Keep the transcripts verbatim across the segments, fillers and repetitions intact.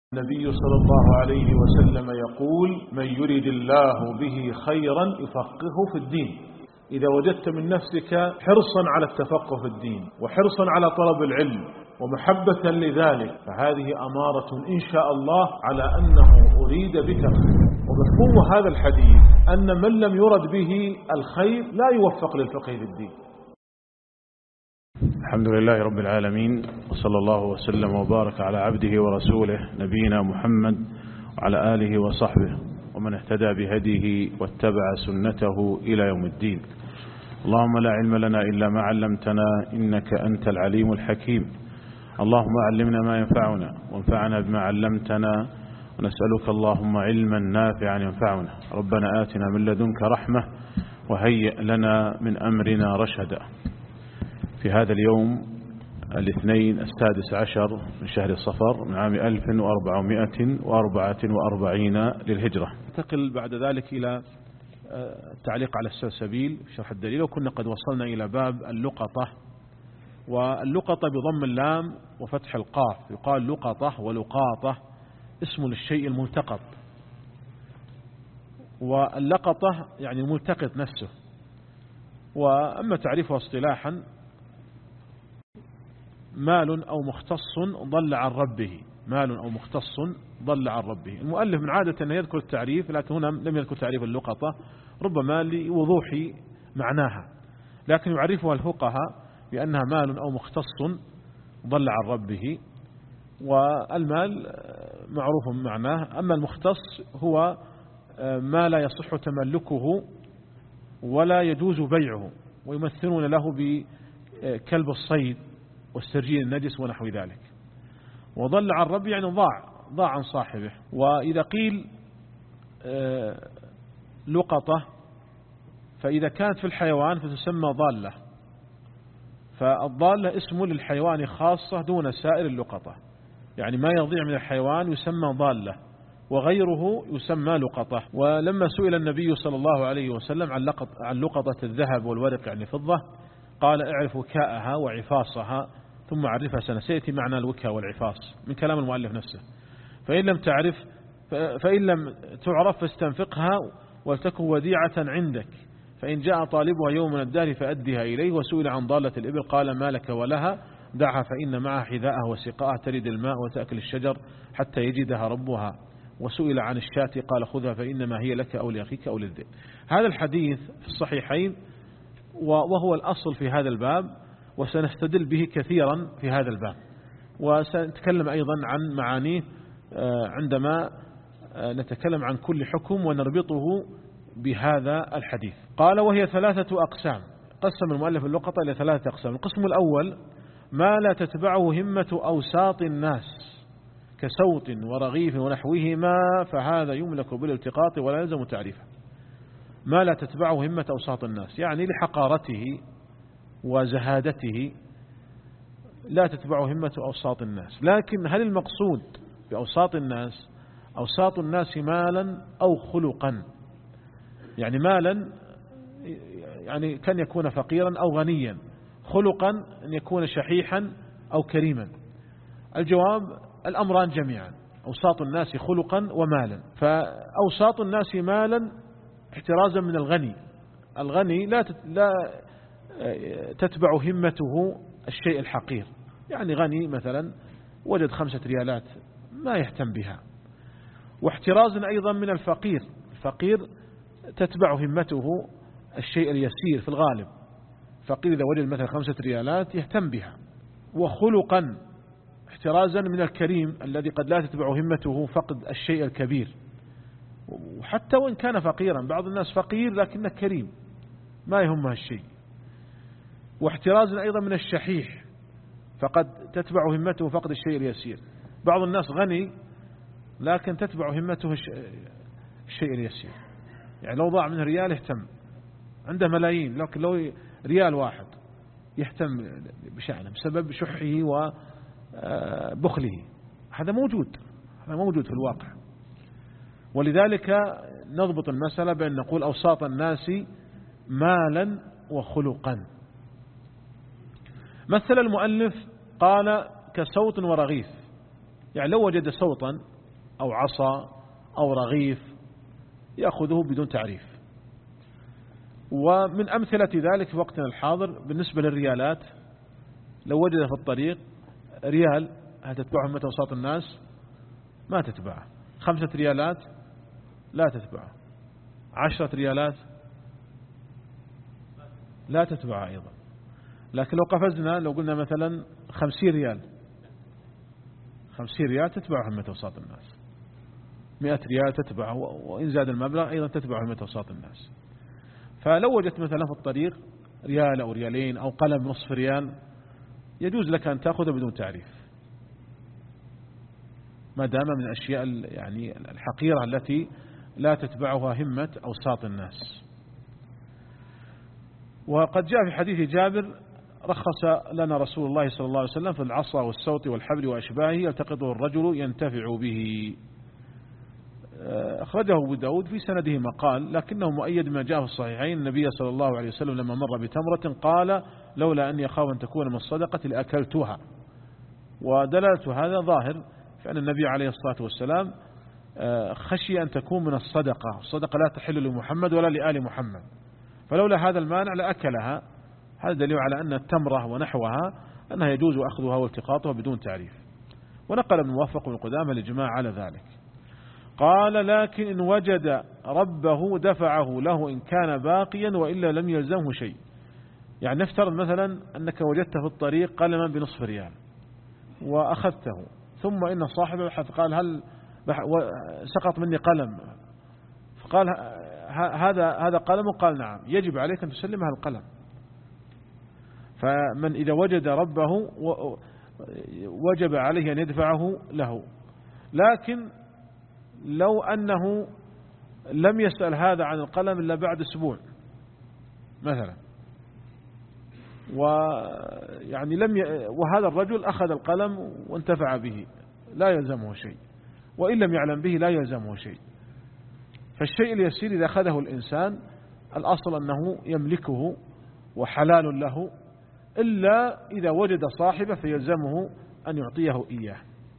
النبي صلى الله عليه وسلم يقول: من يريد الله به خيرا يفقهه في الدين. إذا وجدت من نفسك حرصا على التفقه في الدين وحرصا على طلب العلم ومحبة لذلك، فهذه أمارة إن شاء الله على أنه أريد بك الخير. ومفهوم هذا الحديث أن من لم يرد به الخير لا يوفق للفقه في الدين. الحمد لله رب العالمين، وصلى الله وسلم وبارك على عبده ورسوله نبينا محمد وعلى آله وصحبه ومن اهتدى بهديه واتبع سنته إلى يوم الدين. اللهم لا علم لنا إلا ما علمتنا إنك أنت العليم الحكيم. اللهم علمنا ما ينفعنا وانفعنا بما علمتنا، ونسألك اللهم علما نافعا ينفعنا. ربنا آتنا من لدنك رحمة وهيئ لنا من أمرنا رشدا. في هذا اليوم الاثنين السادس عشر من شهر الصفر من عام ألف وأربعمائة وأربعة وأربعين للهجرة. ننتقل بعد ذلك إلى التعليق على السلسبيل في شرح الدليل، وكنا قد وصلنا إلى باب اللقطة. واللقطة بضم اللام وفتح القاف، يقال لقطة ولقاطة، اسم للشيء الملتقط. واللقطة يعني الملتقط نفسه. وأما تعريفها اصطلاحا: مال أو مختص ضل عن ربه، مال أو مختص ضل عن ربه. المؤلف من عادة أن يذكر التعريف، لكن هنا لم يذكر تعريف اللقطة ربما لوضوح معناها، لكن يعرفها الفقهاء بأنها مال أو مختص ضل عن ربه. والمال معروف معناه، أما المختص هو ما لا يصح تملكه ولا يجوز بيعه، ويمثلون له بكلب الصيد والسرجين النجس ونحو ذلك. وضل عن رب يعني ضاع ضاع عن صاحبه. وإذا قيل لقطة فإذا كانت في الحيوان فتسمى ضالة، فالضالة اسم للحيوان خاصة دون سائر اللقطة، يعني ما يضيع من الحيوان يسمى ضالة وغيره يسمى لقطة. ولما سئل النبي صلى الله عليه وسلم عن لقطة, عن لقطة الذهب والورق يعني فضة، قال: اعرف وكاءها وعفاصها ثم عرفها سنة. سيأتي معنى الوكاء والعفاص من كلام المؤلف نفسه. فإن لم تعرف فإن لم تعرف فاستنفقها ولتكن وديعة عندك، فإن جاء طالبها يوم من الدهر فأدها إليه. وسئل عن ضالة الإبل قال: ما لك ولها، دعها فإن معها حذاءها وسقاءها ترد الماء وتأكل الشجر حتى يجدها ربها. وسئل عن الشاة قال: خذها فإنما هي لك أو لأخيك أو للذئب. هذا الحديث في الصحيحين وهو الأصل في هذا الباب، وسنستدل به كثيرا في هذا الباب، وسنتكلم أيضا عن معانيه عندما نتكلم عن كل حكم ونربطه بهذا الحديث. قال: وهي ثلاثة أقسام. قسم المؤلف اللقطة إلى ثلاثة أقسام. القسم الأول: ما لا تتبعه همة أوساط الناس كسوط ورغيف ونحوهما، فهذا يملك بالالتقاط ولا يلزم تعريفه. ما لا تتبعه همة أوساط الناس يعني لحقارته وزهادته لا تتبعه همة أوساط الناس. لكن هل المقصود بأوساط الناس أوساط الناس مالا أو خلقا؟ يعني مالا يعني كان يكون فقيرا أو غنيا، خلقا أن يكون شحيحا أو كريما. الجواب: الأمران جميعا، أوساط الناس خلقا ومالا. فأوساط الناس مالا احترازا من الغني. الغني لا لا تتبع همته الشيء الحقير، يعني غني مثلا وجد خمسة ريالات ما يهتم بها. واحترازا أيضا من الفقير، الفقير تتبع همته الشيء اليسير في الغالب. فقير إذا وجد مثلا خمسة ريالات يهتم بها. وخلقا احترازا من الكريم الذي قد لا تتبع همته فقد الشيء الكبير، وحتى وإن كان فقيرا. بعض الناس فقير لكنه كريم ما يهمه الشيء. واحترازا أيضا من الشحيح، فقد تتبع همته فقد الشيء اليسير. بعض الناس غني لكن تتبع همته الشيء اليسير، يعني لو ضاع منه ريال يهتم، عنده ملايين لكن لو ريال واحد يهتم بشأنه بسبب شحه وبخله. هذا موجود هذا موجود في الواقع. ولذلك نضبط المسألة بأن نقول أوساط الناس مالا وخلقا. مثل المؤلف قال: كسوط ورغيف. يعني لو وجد صوتا أو عصا أو رغيف يأخذه بدون تعريف. ومن أمثلة ذلك في وقتنا الحاضر بالنسبة للريالات، لو وجد في الطريق ريال هل تتبعه همة أوساط الناس؟ ما تتبعه. خمسة ريالات لا تتبعه. عشرة ريالات لا تتبعه أيضا. لكن لو قفزنا لو قلنا مثلا خمسين ريال، خمسين ريال تتبعه همة أوساط الناس. مئة ريال تتبعه، وإن زاد المبلغ أيضا تتبعه همة أوساط الناس. فلو وجدت مثلا في الطريق ريال أو ريالين أو قلم نصف ريال يجوز لك أن تأخذه بدون تعريف، ما دام من الأشياء يعني الحقيرة التي لا تتبعها همة أوساط الناس. وقد جاء في حديث جابر: رخص لنا رسول الله صلى الله عليه وسلم في العصا والسوط والحبل وأشباهه يلتقطه الرجل ينتفع به. أخرجه أبو داود في سنده مقال، لكنه مؤيد ما جاء في الصحيحين. النبي صلى الله عليه وسلم لما مر بتمرة قال: لولا أني أخاف أن تكون من الصدقة لأكلتها. ودلالة هذا ظاهر، فأن النبي عليه الصلاة والسلام خشي أن تكون من الصدقة. الصدقة لا تحل لمحمد ولا لآل محمد، فلولا هذا المانع لأكلها. هذا دليل على أن التمرة ونحوها أنها يجوز أخذها والتقاطها بدون تعريف. ونقل ابن موفق بن قدامة الإجماع على ذلك. قال: لكن إن وجد ربه دفعه له إن كان باقيا وإلا لم يلزمه شيء. يعني نفترض مثلا أنك وجدت في الطريق قلما بنصف ريال وأخذته، ثم إن صاحبه قال: هل سقط مني قلم؟ فقال: هذا هذا قلم. قال: نعم. يجب عليك أن تسلم هذا القلم. فمن إذا وجد ربه وجب عليه أن يدفعه له. لكن لو أنه لم يسأل هذا عن القلم إلا بعد أسبوع مثلا، ويعني لم ي... وهذا الرجل أخذ القلم وانتفع به، لا يلزمه شيء، وإن لم يعلم به لا يلزمه شيء. فالشيء اليسير إذا أخذه الإنسان الأصل أنه يملكه وحلال له، إلا إذا وجد صاحبه فيلزمه أن يعطيه إياه.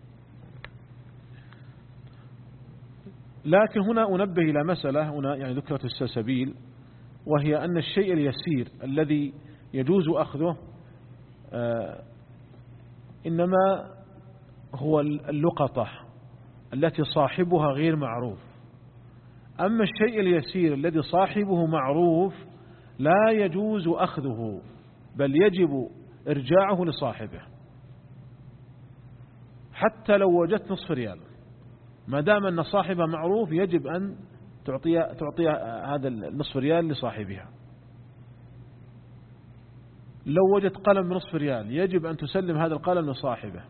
لكن هنا أنبه إلى مسألة هنا يعني ذكرت السلسبيل، وهي أن الشيء اليسير الذي يجوز أخذه آه إنما هو اللقطة التي صاحبها غير معروف. أما الشيء اليسير الذي صاحبه معروف لا يجوز أخذه، بل يجب إرجاعه لصاحبه حتى لو وجدت نصف ريال. ما دام أن صاحبه معروف يجب أن تعطي تعطي هذا النصف ريال لصاحبها. لو وجدت قلم بنصف ريال يجب أن تسلم هذا القلم لصاحبه.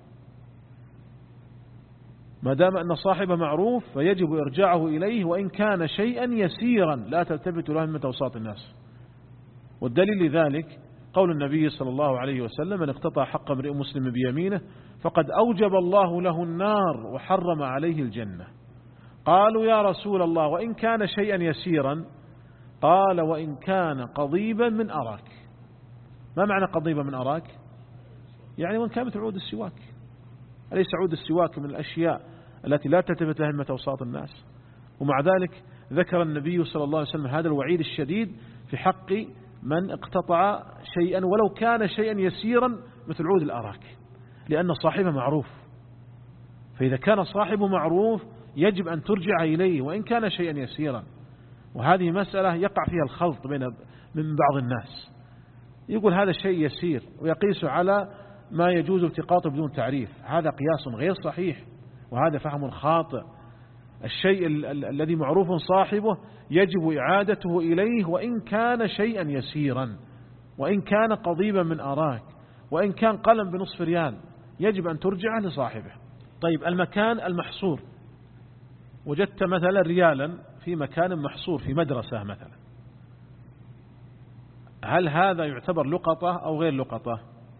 ما دام أن صاحبه معروف فيجب إرجاعه إليه وإن كان شيئا يسيرا لا تلتفت له همة أوساط الناس. والدليل لذلك قول النبي صلى الله عليه وسلم: من اقتطع حق امرئ مسلم بيمينه فقد أوجب الله له النار وحرم عليه الجنة. قالوا: يا رسول الله وإن كان شيئا يسيرا؟ قال: وإن كان قضيبا من أراك. ما معنى قضيبا من أراك؟ يعني وإن كانت عود السواك. أليس عود السواك من الأشياء التي لا تلتفت لها همة أوساط الناس؟ ومع ذلك ذكر النبي صلى الله عليه وسلم هذا الوعيد الشديد في حق من اقتطع شيئا ولو كان شيئا يسيرا مثل عود الأراك، لأن صاحبه معروف. فإذا كان صاحبه معروف يجب أن ترجع إليه وإن كان شيئا يسيرا. وهذه مسألة يقع فيها الخلط بين من بعض الناس، يقول هذا الشيء يسير ويقيس على ما يجوز التقاطه بدون تعريف. هذا قياس غير صحيح، وهذا فهم خاطئ. الشيء ال ال الذي معروف صاحبه يجب إعادته إليه وإن كان شيئا يسيرا، وإن كان قضيبا من أراك، وإن كان قلم بنصف ريال، يجب أن ترجع لصاحبه. طيب المكان المحصور، وجدت مثلا ريالا في مكان محصور في مدرسة مثلا، هل هذا يعتبر لقطة أو غير لقطة؟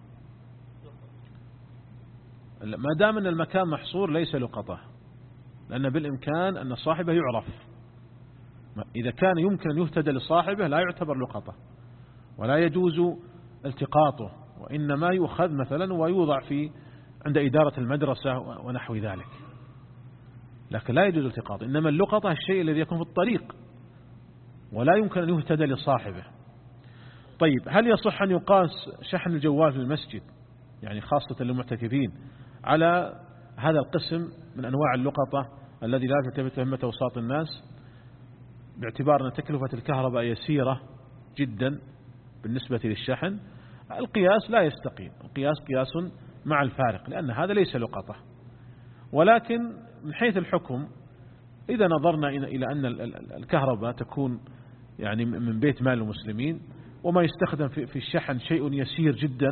ما دام أن المكان محصور ليس لقطة، لأن بالإمكان أن صاحبه يعرف. إذا كان يمكن أن يهتدى لصاحبه لا يعتبر لقطة ولا يجوز التقاطه، وإنما يؤخذ مثلا ويوضع في عند إدارة المدرسة ونحو ذلك، لكن لا يجوز التقاط. إنما اللقطة الشيء الذي يكون في الطريق ولا يمكن أن يهتدى لصاحبه. طيب هل يصح أن يقاس شحن الجوال في المسجد يعني خاصة للمعتكفين على هذا القسم من أنواع اللقطة الذي لا تلتفت همة أوساط الناس، باعتبار أن تكلفة الكهرباء يسيرة جدا بالنسبة للشحن؟ القياس لا يستقيم، القياس قياس مع الفارق، لأن هذا ليس لقطة. ولكن من حيث الحكم إذا نظرنا إلى أن الكهرباء تكون يعني من بيت مال المسلمين وما يستخدم في الشحن شيء يسير جدا،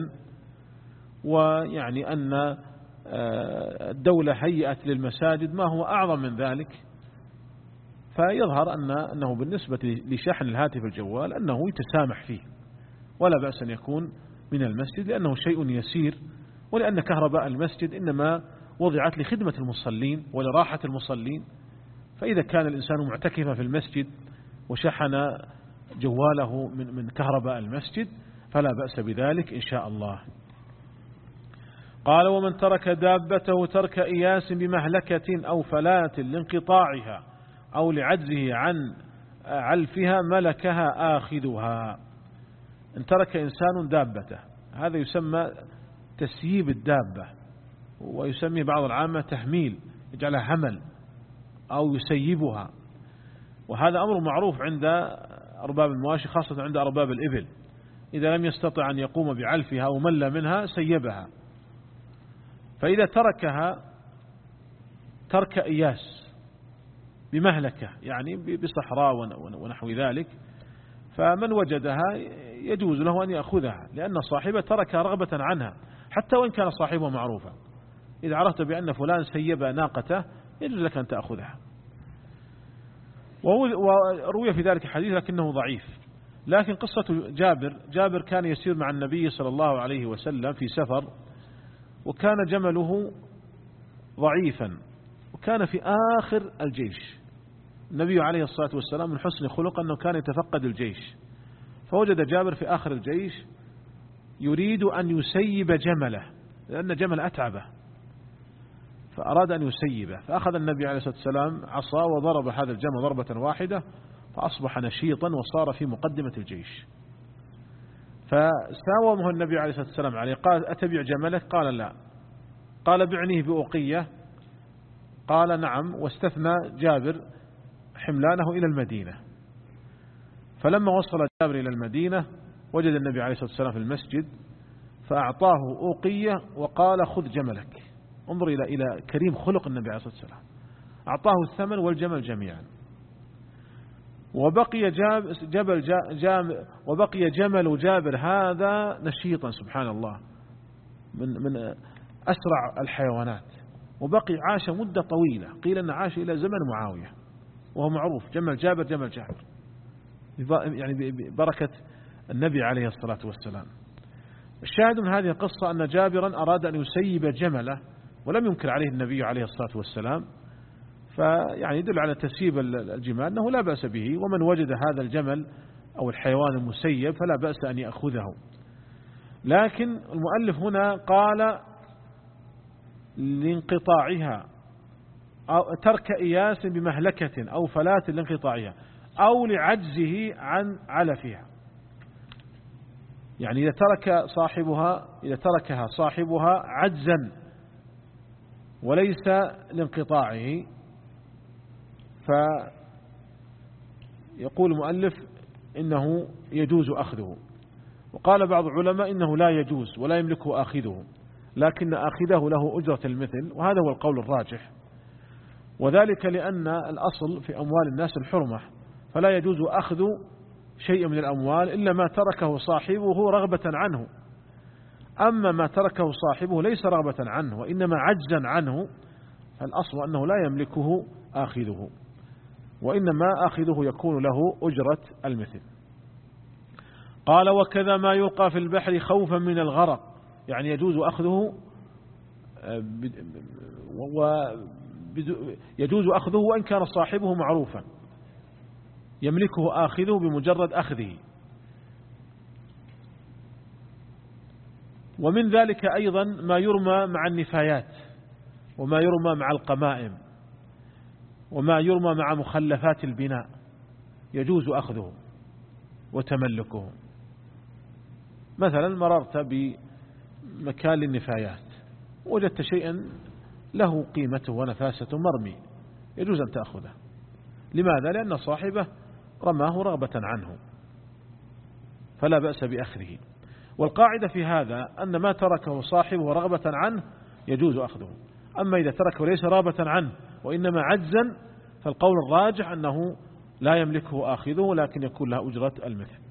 ويعني أن الدولة هيئت للمساجد ما هو أعظم من ذلك، فيظهر أن أنه بالنسبة لشحن الهاتف الجوال أنه يتسامح فيه ولا بأس أن يكون من المسجد، لأنه شيء يسير، ولأن كهرباء المسجد إنما وضعت لخدمة المصلين ولراحة المصلين. فإذا كان الإنسان معتكفا في المسجد وشحن جواله من من كهرباء المسجد فلا بأس بذلك إن شاء الله. قال: ومن ترك دابته ترك إياس بمهلكة أو فلات لانقطاعها أو لعجزه عن علفها ملكها آخذها. إن ترك إنسان دابته، هذا يسمى تسييب الدابة، ويسمي بعض العامة تحميل، يجعلها حمل أو يسيبها، وهذا أمر معروف عند أرباب المواشي خاصة عند أرباب الإبل، إذا لم يستطع أن يقوم بعلفها أو مل منها سيبها. فإذا تركها ترك إياس بمهلكة يعني بصحراء ونحو ذلك، فمن وجدها يجوز له أن يأخذها، لأن صاحبه تركها رغبة عنها حتى وإن كان صاحبه معروفا. إذا عرفت بأن فلان سيب ناقته يجوز لك أن تأخذها. وروي في ذلك حديث لكنه ضعيف. لكن قصة جابر جابر كان يسير مع النبي صلى الله عليه وسلم في سفر، وكان جمله ضعيفا، وكان في آخر الجيش. النبي عليه الصلاة والسلام من حسن خلق أنه كان يتفقد الجيش، فوجد جابر في آخر الجيش يريد أن يسيب جمله، لأن جمل أتعبه، فأراد أن يسيبه، فأخذ النبي عليه الصلاة والسلام عصا وضرب هذا الجمل ضربة واحدة فأصبح نشيطا وصار في مقدمة الجيش. فساومه النبي عليه الصلاة والسلام عليه، قال: أتبع جملك؟ قال: لا. قال: بعنيه بأوقية؟ قال: نعم. واستثنى جابر حملانه إلى المدينة. فلما وصل جابر إلى المدينة وجد النبي عليه الصلاة والسلام في المسجد، فأعطاه أوقية وقال: خذ جملك. انظر إلى إلى كريم خلق النبي عليه الصلاة والسلام، أعطاه الثمن والجمل جميعا. وبقي جاب جبل جام وبقي جمل جابر هذا نشيطا سبحان الله، من من أسرع الحيوانات، وبقي عاش مدة طويلة، قيل أن عاش إلى زمن معاوية، وهو معروف جمل جابر جمل جابر، يعني بركة النبي عليه الصلاة والسلام. الشاهد من هذه القصة أن جابرا أراد أن يسيب جمله ولم ينكر عليه النبي عليه الصلاة والسلام، فيعني يدل على تسييب الجمال أنه لا بأس به، ومن وجد هذا الجمل أو الحيوان المسيب فلا بأس أن يأخذه. لكن المؤلف هنا قال لانقطاعها أو ترك إياس بمهلكة أو فلات لانقطاعها أو لعجزه عن علفها، يعني إذا ترك صاحبها إذا تركها صاحبها عجزا وليس لانقطاعه، فيقول المؤلف إنه يجوز أخذه. وقال بعض العلماء إنه لا يجوز ولا يملكه آخذه، لكن آخذه له أجرة المثل، وهذا هو القول الراجح، وذلك لأن الأصل في أموال الناس الحرمة، فلا يجوز أخذ شيء من الأموال إلا ما تركه صاحبه رغبة عنه. أما ما تركه صاحبه ليس رغبة عنه وإنما عجزا عنه، فالأصل أنه لا يملكه آخذه، وإنما آخذه يكون له أجرة المثل. قال: وكذا ما يلقى في البحر خوفا من الغرق، يعني يجوز أخذه يجوز أخذه وإن كان صاحبه معروفا، يملكه آخذه بمجرد أخذه. ومن ذلك أيضا ما يرمى مع النفايات، وما يرمى مع القمائم، وما يرمى مع مخلفات البناء، يجوز أخذه وتملكه. مثلا مررت بمكان للنفايات وجدت شيئا له قيمته ونفاسته مرمي، يجوز أن تأخذه. لماذا؟ لأن صاحبه رماه رغبة عنه، فلا بأس بأخذه. والقاعدة في هذا أن ما تركه صاحبه رغبة عنه يجوز أخذه. أما إذا تركه ليس رغبة عنه وإنما عجزا، فالقول الراجح أنه لا يملكه آخذه، لكن يكون له أجرة المثل.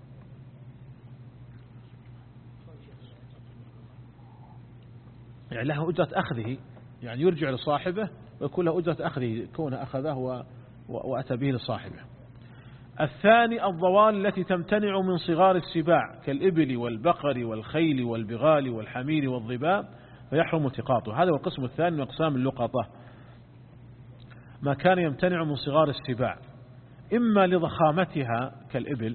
يعني له أجرة أخذه، يعني يرجع لصاحبه ويكون له أجرة أخذه كونه أخذه وأتى به لصاحبه. الثاني الضوال التي تمتنع من صغار السباع كالإبل والبقر والخيل والبغال والحمير والظباء، فيحرم التقاطه. هذا هو القسم الثاني من أقسام اللقطة، ما كان يمتنع من صغار السباع، إما لضخامتها كالإبل،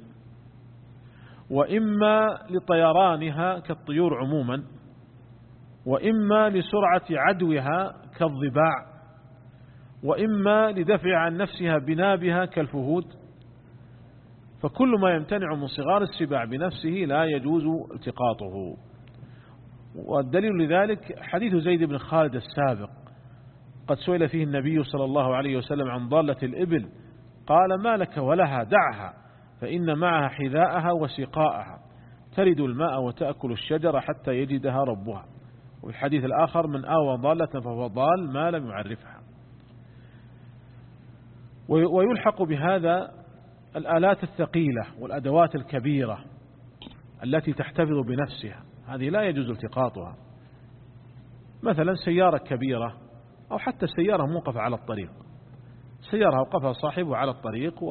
وإما لطيرانها كالطيور عموما، وإما لسرعة عدوها كالضباع، وإما لدفع عن نفسها بنابها كالفهود. فكل ما يمتنع من صغار السباع بنفسه لا يجوز التقاطه. والدليل لذلك حديث زيد بن خالد السابق، قد سئل فيه النبي صلى الله عليه وسلم عن ضالة الإبل، قال: ما لك ولها؟ دعها، فإن معها حذاءها وسقاءها، ترد الماء وتأكل الشجر حتى يجدها ربها. وفي الحديث الآخر: من آوى ضالة فهو ضال ما لم يعرفها. ويلحق بهذا الآلات الثقيلة والأدوات الكبيرة التي تحتفظ بنفسها، هذه لا يجوز التقاطها. مثلا سيارة كبيرة، أو حتى سيارة موقفة على الطريق، سيارة أوقفها صاحبه على الطريق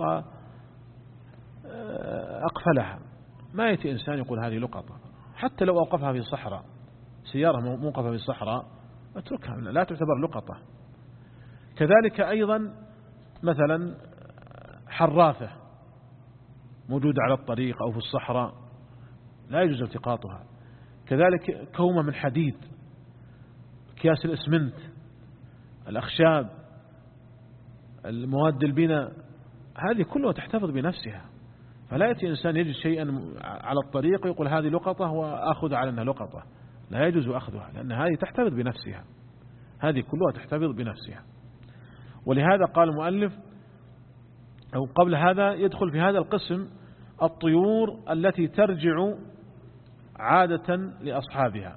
وأقفلها، ما يأتي إنسان يقول هذه لقطة. حتى لو أوقفها في صحراء، سيارة موقفة في الصحراء، اتركها، لا تعتبر لقطة. كذلك أيضا مثلا حراثة موجودة على الطريق أو في الصحراء، لا يجوز التقاطها. كذلك كومة من حديد، أكياس الإسمنت، الأخشاب، المواد البناء، هذه كلها تحتفظ بنفسها. فلا يأتي إنسان يجد شيئا على الطريق ويقول هذه لقطة وأخذ على أنها لقطة، لا يجوز أخذها، لأن هذه تحتفظ بنفسها، هذه كلها تحتفظ بنفسها. ولهذا قال المؤلف، أو قبل هذا يدخل في هذا القسم الطيور التي ترجع عادة لأصحابها،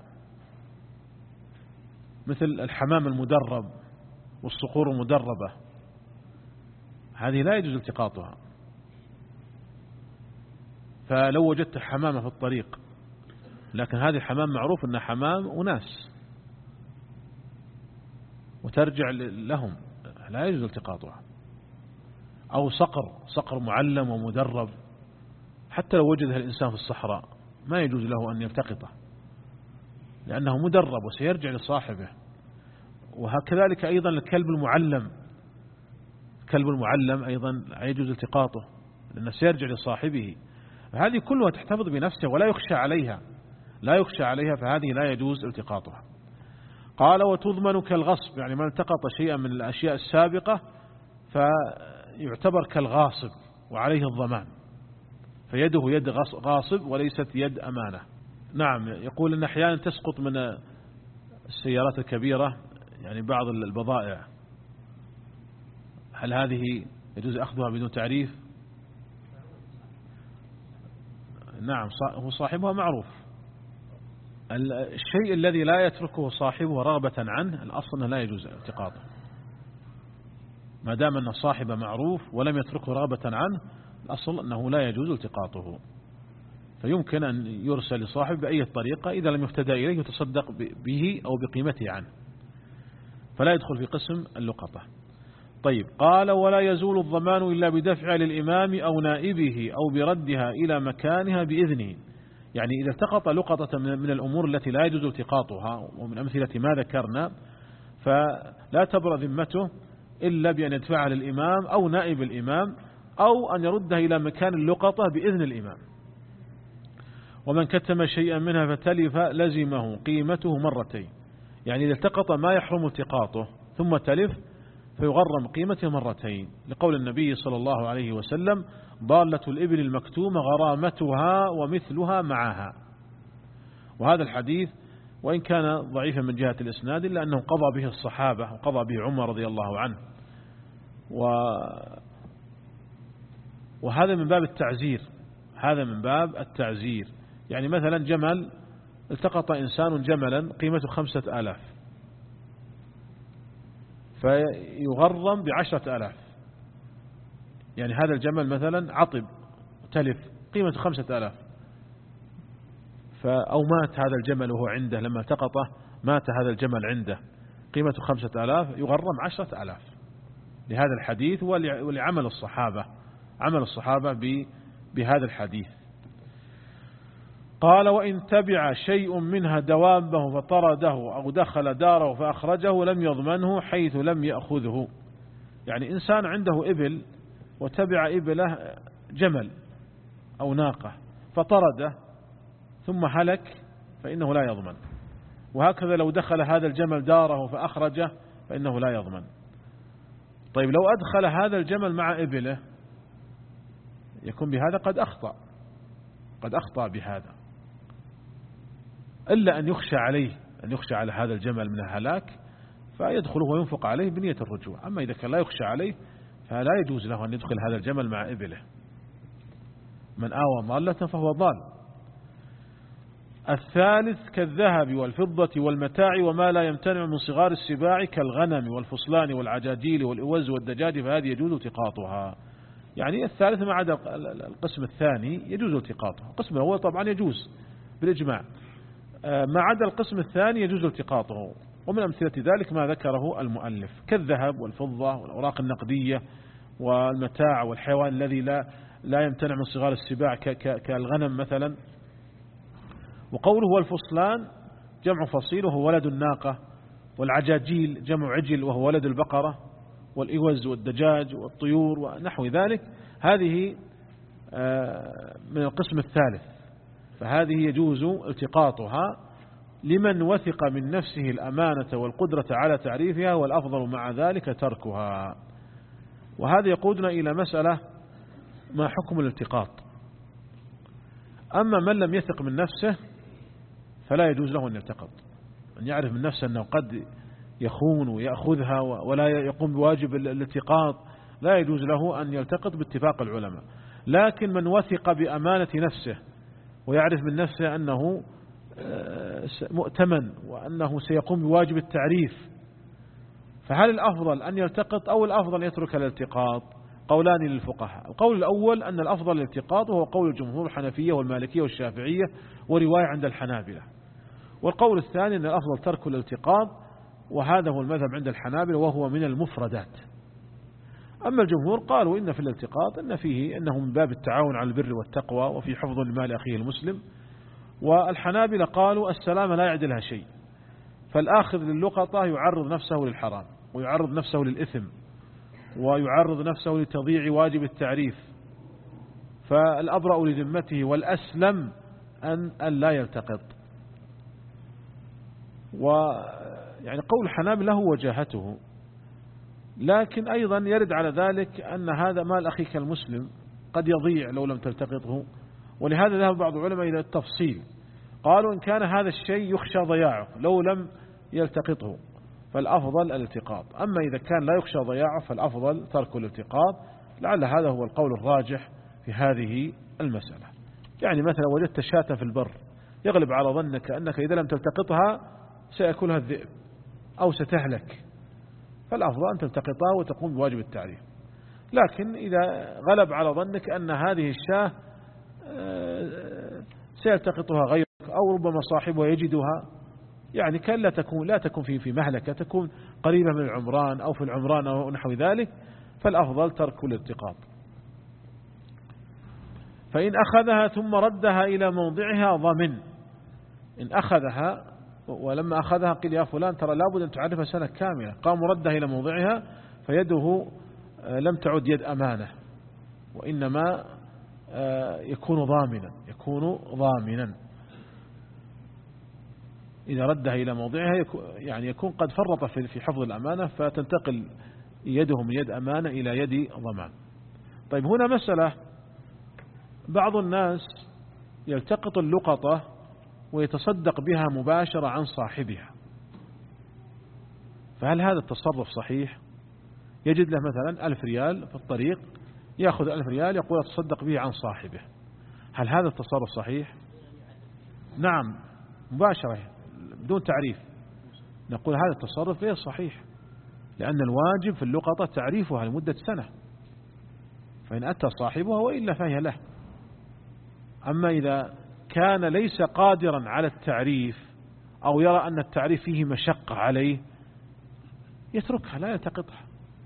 مثل الحمام المدرب والصقور المدربة، هذه لا يجوز التقاطها. فلو وجدت حمامة في الطريق، لكن هذه الحمام معروف أنها حمام أناس وترجع لهم، لا يجوز التقاطها. أو صقر صقر معلم ومدرب، حتى لو وجدها الإنسان في الصحراء ما يجوز له أن يلتقطه، لأنه مدرب وسيرجع لصاحبه. وهكذلك أيضا الكلب المعلم، الكلب المعلم أيضا لا يجوز التقاطه، لأنه سيرجع لصاحبه. هذه كلها تحتفظ بنفسها ولا يخشى عليها، لا يخشى عليها، فهذه لا يجوز التقاطها. قال: وتضمن كالغصب، يعني من التقط شيئا من الأشياء السابقة فيعتبر كالغاصب وعليه الضمان، فيده يد غاصب وليست يد أمانة. نعم، يقول إن أحيانا تسقط من السيارات الكبيرة يعني بعض البضائع، هل هذه يجوز أخذها بدون تعريف؟ نعم، هو صاحبها معروف. الشيء الذي لا يتركه صاحبه رغبة عنه الأصل أنه لا يجوز التقاطه، ما دام أن صاحبه معروف ولم يتركه رغبة عنه، الأصل أنه لا يجوز التقاطه. فيمكن أن يرسل لصاحب بأي طريقة إذا لم يفتدى إليه يتصدق به أو بقيمته عنه، فلا يدخل في قسم اللقطة. طيب، قال: ولا يزول الضمان إلا بدفع للإمام أو نائبه أو بردها إلى مكانها بإذنه. يعني إذا التقط لقطة من الأمور التي لا يجوز التقاطها، ومن أمثلة ما ذكرنا، فلا تبرأ ذمته إلا بأن يدفعها للإمام أو نائب الإمام، أو أن يردها إلى مكان اللقطة بإذن الإمام. ومن كتم شيئا منها فتلف لزمه قيمته مرتين. يعني إذا التقط ما يحرم التقاطه ثم تلف فيغرم قيمته مرتين، لقول النبي صلى الله عليه وسلم: ضالة الإبل المكتومة غرامتها ومثلها معها. وهذا الحديث وإن كان ضعيفا من جهة الإسناد إلا أنه قضى به الصحابة وقضى به عمر رضي الله عنه، و وهذا من باب التعزير، هذا من باب التعزير. يعني مثلا جمل، التقط إنسان جملا قيمته خمسة آلاف فيغرم بعشرة آلاف. يعني هذا الجمل مثلا عطب تلف قيمته خمسة آلاف، أو مات هذا الجمل وهو عنده، لما التقطه مات هذا الجمل عنده قيمته خمسة آلاف، يغرم عشرة آلاف لهذا الحديث ولعمل الصحابة، عمل الصحابة بهذا الحديث. قال: وإن تبع شيء منها دوابه فطرده أو دخل داره فأخرجه لم يضمنه حيث لم يأخذه. يعني إنسان عنده إبل وتبع إبله جمل أو ناقة فطرده ثم هلك فإنه لا يضمن، وهكذا لو دخل هذا الجمل داره فأخرجه فإنه لا يضمن. طيب لو أدخل هذا الجمل مع إبله يكون بهذا قد أخطأ، قد أخطأ بهذا، إلا أن يخشى عليه، أن يخشى على هذا الجمل من الهلاك فيدخله وينفق عليه بنية الرجوع. أما إذا كان لا يخشى عليه فلا يجوز له أن يدخل هذا الجمل مع إبله. من آوى ضالة فهو ضال. الثالث: كالذهب والفضة والمتاع وما لا يمتنع من صغار السباع كالغنم والفصلان والعجاجيل والإوز والدجاج فهذه يجوز التقاطها. يعني الثالث ما عدا القسم الثاني يجوز التقاطه. القسم الأول طبعا يجوز بالإجماع، ما عدا القسم الثاني يجوز التقاطه. ومن أمثلة ذلك ما ذكره المؤلف كالذهب والفضة والأوراق النقدية والمتاع والحيوان الذي لا لا يمتنع من صغار السباع كالغنم مثلا. وقوله والفصلان جمع فصيل وهو ولد الناقة، والعجاجيل جمع عجل وهو ولد البقرة، والإوز والدجاج والطيور ونحو ذلك، هذه من القسم الثالث، فهذه يجوز التقاطها لمن وثق من نفسه الأمانة والقدرة على تعريفها، والأفضل مع ذلك تركها. وهذا يقودنا إلى مسألة: ما حكم الالتقاط؟ أما من لم يثق من نفسه فلا يجوز له أن يلتقط، أن يعرف من نفسه أنه قد يخون ويأخذها ولا يقوم بواجب الالتقاط، لا يجوز له أن يلتقط باتفاق العلماء. لكن من وثق بأمانة نفسه ويعرف من نفسه أنه مؤتمن وأنه سيقوم بواجب التعريف، فهل الأفضل أن يلتقط أو الأفضل يترك الالتقاط؟ قولان للفقهاء. القول الأول أن الأفضل الالتقاط، وهو قول الجمهور الحنفية والمالكية والشافعية ورواية عند الحنابلة. والقول الثاني أن الأفضل ترك الالتقاط، وهذا هو المذهب عند الحنابلة وهو من المفردات. أما الجمهور قالوا إن في الالتقاط أن فيه أنه من باب التعاون على البر والتقوى وفي حفظ لمال أخيه المسلم. والحنابلة قالوا السلامة لا يعدلها شيء، فالآخذ للقطة يعرض نفسه للحرام ويعرض نفسه للإثم ويعرض نفسه لتضييع واجب التعريف، فالأبرأ لذمته والأسلم أن, أن لا يلتقط. ويعني قول الحنابلة له وجاهته، لكن أيضا يرد على ذلك أن هذا مال أخيك المسلم قد يضيع لو لم تلتقطه، ولهذا ذهب بعض العلماء إلى التفصيل، قالوا إن كان هذا الشيء يخشى ضياعه لو لم يلتقطه فالأفضل الالتقاط، أما إذا كان لا يخشى ضياعه فالأفضل ترك الالتقاط. لعل هذا هو القول الراجح في هذه المسألة. يعني مثلا وجدت شاة في البر يغلب على ظنك أنك إذا لم تلتقطها سيأكلها الذئب أو ستهلك، فالأفضل أن تلتقطها وتقوم بواجب التعريف. لكن إذا غلب على ظنك أن هذه الشاة سيلتقطها غيرك أو ربما صاحبها يجدها، يعني كان لا تكون لا تكون في في مهلكة، تكون قريبة من العمران أو في العمران أو نحو ذلك، فالأفضل ترك الالتقاط. فإن أخذها ثم ردها إلى موضعها ضمن. إن أخذها ولما أخذها قيل يا فلان ترى لابد أن تعرفها سنة كاملة، قام ردها إلى موضعها فيده لم تعد يد أمانة، وإنما يكون ضامنا يكون ضامنا إذا ردها إلى موضعها يعني يكون قد فرط في حفظ الأمانة، فتنتقل يده من يد أمانة إلى يد ضمان. طيب هنا مسألة، بعض الناس يلتقط اللقطة ويتصدق بها مباشرة عن صاحبها، فهل هذا التصرف صحيح؟ يجد له مثلا ألف ريال في الطريق، يأخذ ألف ريال يقول يتصدق به عن صاحبه، هل هذا التصرف صحيح؟ نعم مباشرة بدون تعريف، نقول هذا التصرف غير صحيح، لأن الواجب في اللقطة تعريفها لمدة سنة، فإن أتى صاحبها وإلا فهي له. أما إذا كان ليس قادرا على التعريف أو يرى أن التعريف فيه مشقة عليه يتركها لا يلتقطها،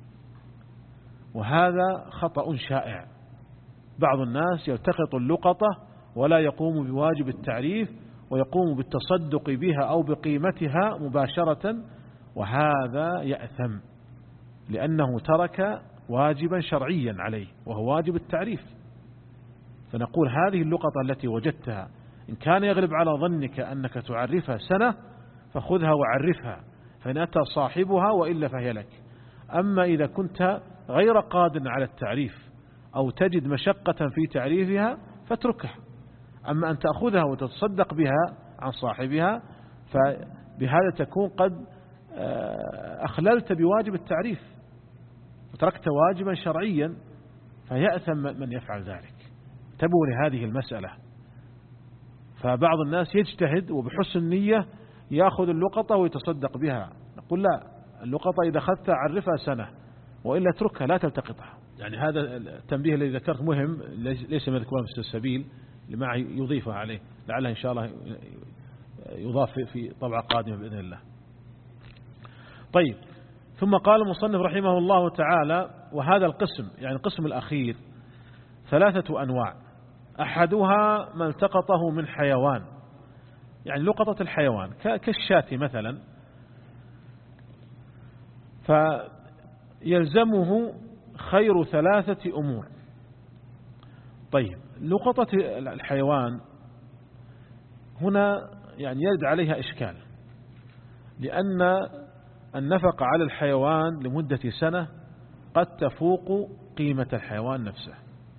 وهذا خطأ شائع. بعض الناس يلتقط اللقطة ولا يقوم بواجب التعريف ويقوم بالتصدق بها أو بقيمتها مباشرة، وهذا يأثم لأنه ترك واجبا شرعيا عليه وهو واجب التعريف. فنقول هذه اللقطة التي وجدتها إن كان يغلب على ظنك أنك تعرفها سنة فخذها وعرفها، فإن أتى صاحبها وإلا فهي لك. أما إذا كنت غير قادر على التعريف أو تجد مشقة في تعريفها فاتركها. أما أن تأخذها وتتصدق بها عن صاحبها فبهذا تكون قد أخللت بواجب التعريف وتركت واجبا شرعيا، فيأثم من يفعل ذلك. انتبهوا لهذه المسألة. فبعض الناس يجتهد وبحسن النية يأخذ اللقطة ويتصدق بها، نقول لا، اللقطة إذا أخذتها عرفها سنة وإلا اتركها لا تلتقطها. يعني هذا التنبيه الذي ذكرت مهم، ليس مذكورا في السبيل لما يضيفها عليه، لعله إن شاء الله يضاف في طبعة قادمة بإذن الله. طيب، ثم قال المصنف رحمه الله تعالى: وهذا القسم يعني القسم الأخير ثلاثة أنواع، أحدها ما التقطه من حيوان، يعني لقطة الحيوان كالشاة مثلا، فيلزمه خير ثلاثة أمور. طيب، لقطة الحيوان هنا يعني يرد عليها إشكال، لأن النفقة على الحيوان لمدة سنة قد تفوق قيمة الحيوان نفسه.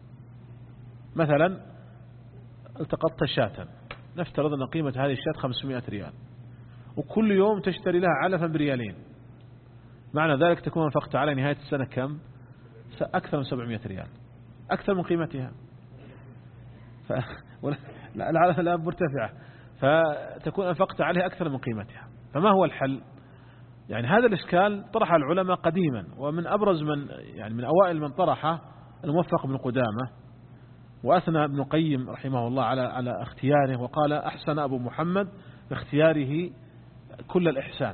مثلا التقطت شاة، نفترض أن قيمة هذه الشاة خمسمائة ريال، وكل يوم تشتري لها علفا بريالين، معنى ذلك تكون انفقت على نهاية السنة كم؟ أكثر من سبعمائة ريال، أكثر من قيمتها، ف... العلف الآن مرتفعة، فتكون انفقت عليها أكثر من قيمتها. فما هو الحل؟ يعني هذا الإشكال طرح العلماء قديما، ومن أبرز من يعني من أوائل من طرحه الموفق بن قدامة، وأثنى ابن القيم رحمه الله على على اختياره، وقال: أحسن أبو محمد باختياره كل الإحسان.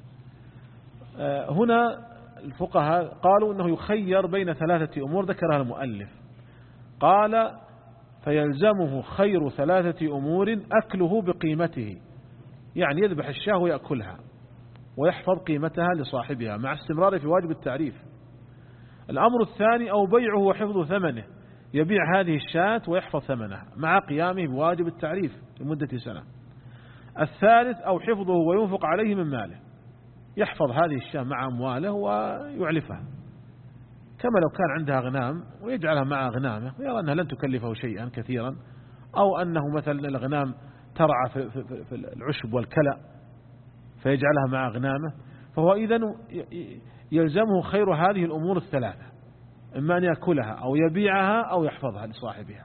هنا الفقهاء قالوا أنه يخير بين ثلاثة أمور ذكرها المؤلف، قال: فيلزمه خير ثلاثة أمور أكله بقيمته، يعني يذبح الشاة ويأكلها ويحفظ قيمتها لصاحبها مع استمراره في واجب التعريف. الأمر الثاني: أو بيعه وحفظ ثمنه، يبيع هذه الشاة ويحفظ ثمنها مع قيامه بواجب التعريف لمدة سنة. الثالث: أو حفظه وينفق عليه من ماله، يحفظ هذه الشاة مع أمواله ويعلفها، كما لو كان عندها أغنام ويجعلها مع أغنامه ويرى أنها لن تكلفه شيئا كثيرا، أو أنه مثلا الأغنام ترعى في, في, في العشب والكلأ فيجعلها مع أغنامه. فهو إذن يلزمه خير هذه الأمور الثلاثة، إما أن يأكلها أو يبيعها أو يحفظها لصاحبها.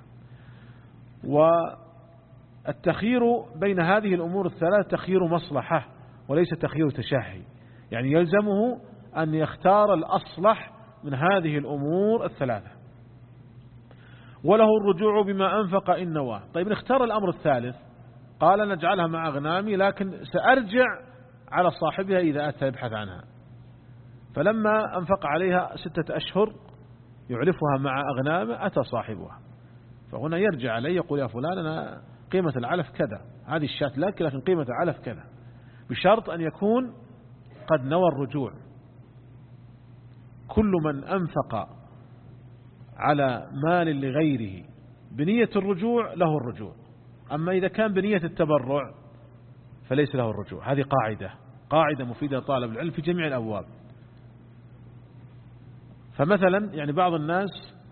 والتخيير بين هذه الأمور الثلاثة تخيير مصلحة وليس تخيير تشهي، يعني يلزمه أن يختار الأصلح من هذه الأمور الثلاثة، وله الرجوع بما أنفق إن نواه. طيب، نختار الأمر الثالث، قال: نجعلها مع أغنامي لكن سأرجع على صاحبها إذا أتى يبحث عنها. فلما أنفق عليها ستة أشهر يعرفها مع أغنامه، أتى صاحبها، فهنا يرجع عليه يقول: يا فلان، أنا قيمة العلف كذا، هذه الشاة لك لكن قيمة العلف كذا، بشرط أن يكون قد نوى الرجوع. كل من أنفق على مال لغيره بنية الرجوع له الرجوع، أما إذا كان بنية التبرع فليس له الرجوع. هذه قاعدة قاعدة مفيدة لطالب العلم في جميع الأبواب. فمثلا يعني بعض الناس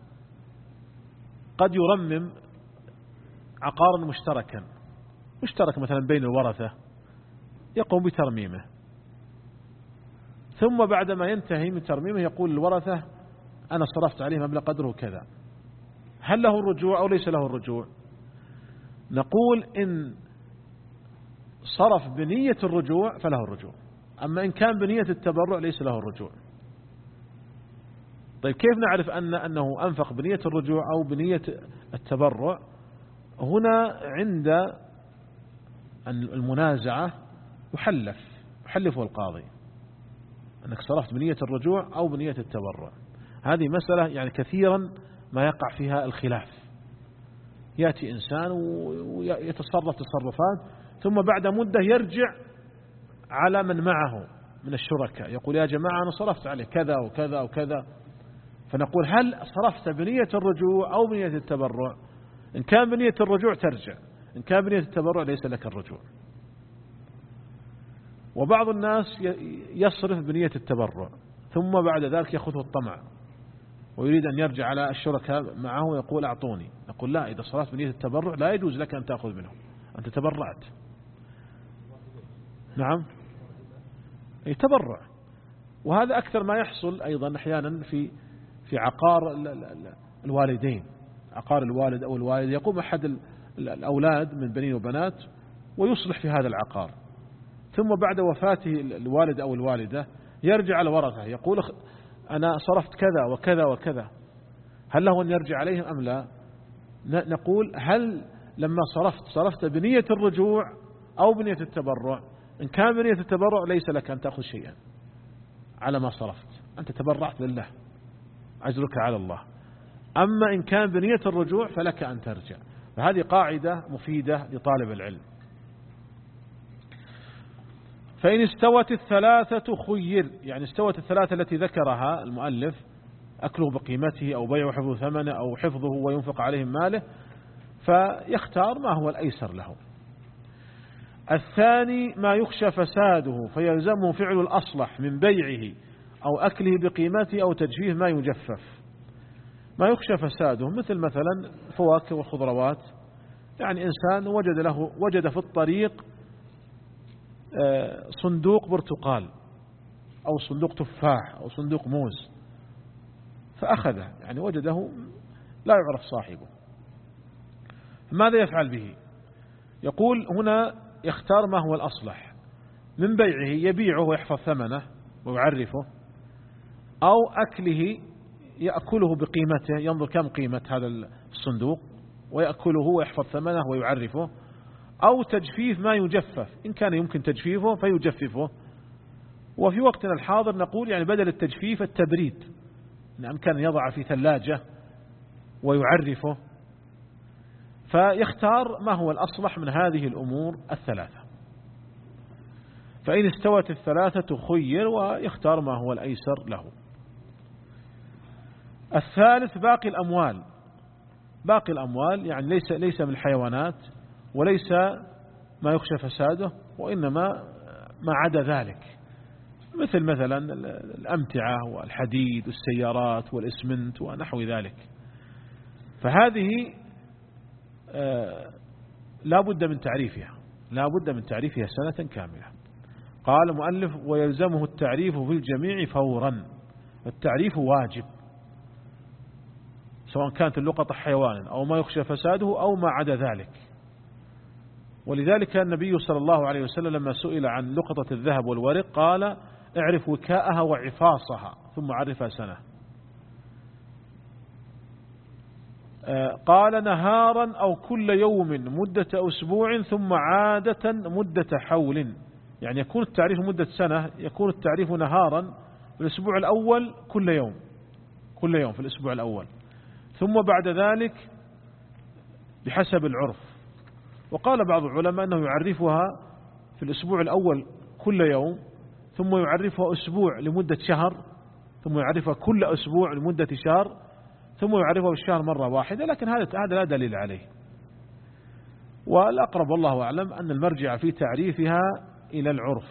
قد يرمم عقارا مشتركا مشترك مثلا بين الورثة، يقوم بترميمه، ثم بعدما ينتهي من ترميمه يقول الورثة أنا صرفت عليه مبلغ قدره كذا، هل له الرجوع أو ليس له الرجوع؟ نقول إن صرف بنية الرجوع فله الرجوع، أما إن كان بنية التبرع ليس له الرجوع. طيب كيف نعرف أن أنه أنفق بنية الرجوع أو بنية التبرع؟ هنا عند المنازعة يحلف يحلفه القاضي أنك صرفت بنية الرجوع أو بنية التبرع. هذه مسألة يعني كثيرا ما يقع فيها الخلاف، يأتي إنسان ويتصرف تصرفات ثم بعد مدة يرجع على من معه من الشركاء يقول يا جماعة أنا صرفت عليه كذا وكذا وكذا، فنقول هل صرفت بنية الرجوع أو بنية التبرع؟ إن كان بنية الرجوع ترجع، إن كان بنية التبرع ليس لك الرجوع. وبعض الناس يصرف بنية التبرع ثم بعد ذلك يأخذه الطمع ويريد أن يرجع على الشركاء معه ويقول أعطوني. نقول لا، إذا صرفت بنية التبرع لا يجوز لك أن تأخذ منه، أنت تبرعت. نعم يتبرع. وهذا أكثر ما يحصل أيضا أحيانا في في عقار الوالدين، عقار الوالد أو الوالد، يقوم أحد الأولاد من بنين وبنات ويصلح في هذا العقار، ثم بعد وفاته الوالد أو الوالدة يرجع على ورثة يقول أنا صرفت كذا وكذا وكذا، هل له أن يرجع عليهم أم لا؟ نقول هل لما صرفت صرفت بنية الرجوع أو بنية التبرع؟ إن كان بنية التبرع ليس لك أن تأخذ شيئا على ما صرفت، أنت تبرعت لله، عجرك على الله. أما إن كان بنية الرجوع فلك أن ترجع. فهذه قاعدة مفيدة لطالب العلم. فإن استوت الثلاثة خير، يعني استوت الثلاثة التي ذكرها المؤلف، أكله بقيمته أو بيعه حفظه ثمنه أو حفظه وينفق عليهم ماله، فيختار ما هو الأيسر له. الثاني ما يخشى فساده فيلزمه فعل الأصلح من بيعه أو أكله بقيمته أو تجفيف ما يجفف. ما يخشى فساده مثل مثلا فواكه والخضروات، يعني إنسان وجد له وجد في الطريق صندوق برتقال أو صندوق تفاح أو صندوق موز فأخذه، يعني وجده لا يعرف صاحبه، ماذا يفعل به؟ يقول هنا يختار ما هو الأصلح من بيعه، يبيعه ويحفظ ثمنه ويعرفه، أو أكله يأكله بقيمته، ينظر كم قيمة هذا الصندوق ويأكله ويحفظ ثمنه ويعرفه، أو تجفيف ما يجفف إن كان يمكن تجفيفه فيجففه. وفي وقتنا الحاضر نقول يعني بدل التجفيف التبريد، نعم كان يضع في ثلاجة ويعرفه. فيختار ما هو الأصلح من هذه الأمور الثلاثة. فإن استوت الثلاثة خير ويختار ما هو الأيسر له. الثالث باقي الأموال. باقي الأموال يعني ليس ليس من الحيوانات وليس ما يخشى فساده، وإنما ما عدا ذلك، مثل مثلا الأمتعة والحديد والسيارات والإسمنت ونحو ذلك. فهذه لا بد من تعريفها، لا بد من تعريفها سنة كاملة. قال المؤلف ويلزمه التعريف في الجميع فورا. التعريف واجب سواء كانت اللقطة حيوان أو ما يخشى فساده أو ما عدا ذلك. ولذلك النبي صلى الله عليه وسلم لما سئل عن لقطة الذهب والورق قال اعرف وكاءها وعفاصها ثم عرفها سنة. قال نهارا أو كل يوم مدة أسبوع ثم عادة مدة حول، يعني يكون التعريف مدة سنة، يكون التعريف نهارا في الأسبوع الأول كل يوم كل يوم في الأسبوع الأول، ثم بعد ذلك بحسب العرف. وقال بعض العلماء أنه يعرفها في الأسبوع الأول كل يوم، ثم يعرفها أسبوع لمدة شهر، ثم يعرفها كل أسبوع لمدة شهر، ثم يعرفه بالشهر مرة واحدة، لكن هذا هذا لا دليل عليه. والأقرب والله أعلم أن المرجع في تعريفها إلى العرف،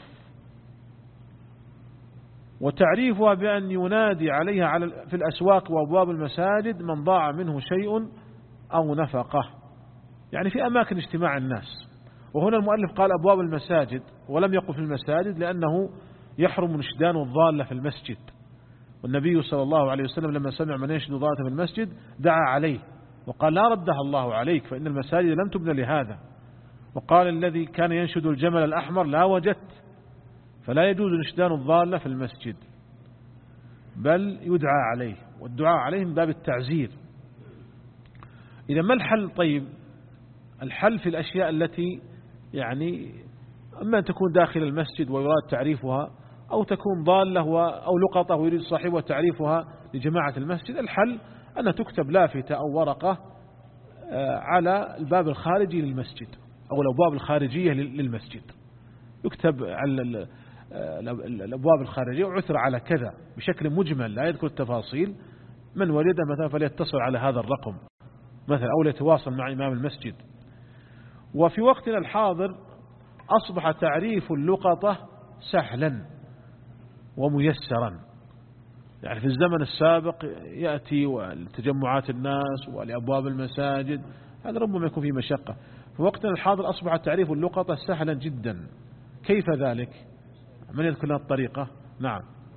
وتعريفها بأن ينادي عليها على في الأسواق وأبواب المساجد من ضاع منه شيء أو نفقه، يعني في أماكن اجتماع الناس. وهنا المؤلف قال أبواب المساجد ولم يقل في المساجد، لأنه يحرم نشدان الضالة في المسجد، والنبي صلى الله عليه وسلم لما سمع من ينشد ضالة في المسجد دعا عليه وقال لا ردها الله عليك فإن المساجد لم تبنى لهذا. وقال الذي كان ينشد الجمل الأحمر لا وجدت. فلا يجوز نشدان الضالة في المسجد، بل يدعى عليه، والدعاء عليه من باب التعزير. إذا ما الحل؟ طيب الحل في الأشياء التي يعني أما أن تكون داخل المسجد ويراد تعريفها، أو تكون ضالة أو لقطة ويريد صاحبها تعريفها لجماعة المسجد. الحل أن تكتب لافتة أو ورقة على الباب الخارجي للمسجد أو الأبواب الخارجية للمسجد، يكتب على الأبواب الخارجية وعثر على كذا بشكل مجمل لا يذكر التفاصيل، من ولد مثلا فليتصل على هذا الرقم مثلا، أو ليتواصل مع إمام المسجد. وفي وقتنا الحاضر أصبح تعريف اللقطة سهلا وميسرا، يعني في الزمن السابق يأتي والتجمعات الناس ولأبواب المساجد، هذا ربما يكون فيه مشقة. في وقتنا الحاضر أصبح تعريف اللقطة سهلا جدا. كيف ذلك؟ من يذكر لنا الطريقة؟ نعم.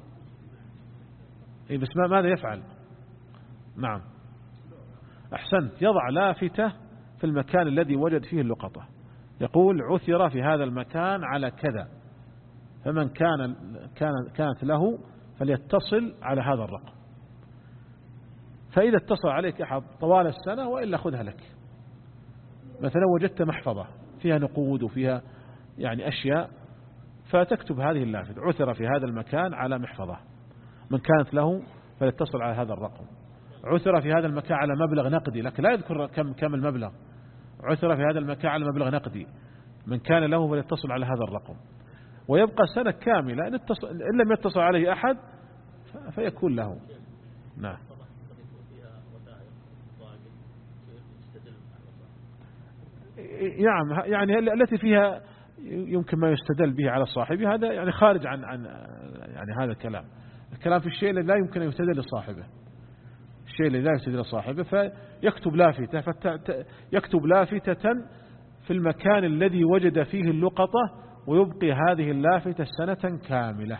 إيه بس ماذا يفعل؟ نعم أحسنت، يضع لافتة في المكان الذي وجد فيه اللقطة، يقول عثر في هذا المكان على كذا، فمن كان كانت له فليتصل على هذا الرقم. فإذا اتصل عليك أحد طوال السنة وإلا خذها لك. مثلا وجدت محفظة فيها نقود وفيها يعني أشياء، فتكتب هذه اللافتة عثر في هذا المكان على محفظة، من كانت له فليتصل على هذا الرقم. عثر في هذا المكان على مبلغ نقدي، لكن لا يذكر كم كم المبلغ. عثر في هذا المكان على مبلغ نقدي، من كان له فليتصل على هذا الرقم. ويبقى سنة كاملة، إن, اتصل إن لم يتصل عليه أحد فيكون له. نعم. نعم يعني التي فيها يمكن ما يستدل به على صاحبه، هذا يعني خارج عن عن يعني هذا الكلام. الكلام في الشيء الذي لا يمكن أن يستدل لصاحبه، الشيء الذي لا يستدل لصاحبه، فيكتب لافتة يكتب لافتة في المكان الذي وجد فيه اللقطة، ويبقي هذه اللافتة سنة كاملة.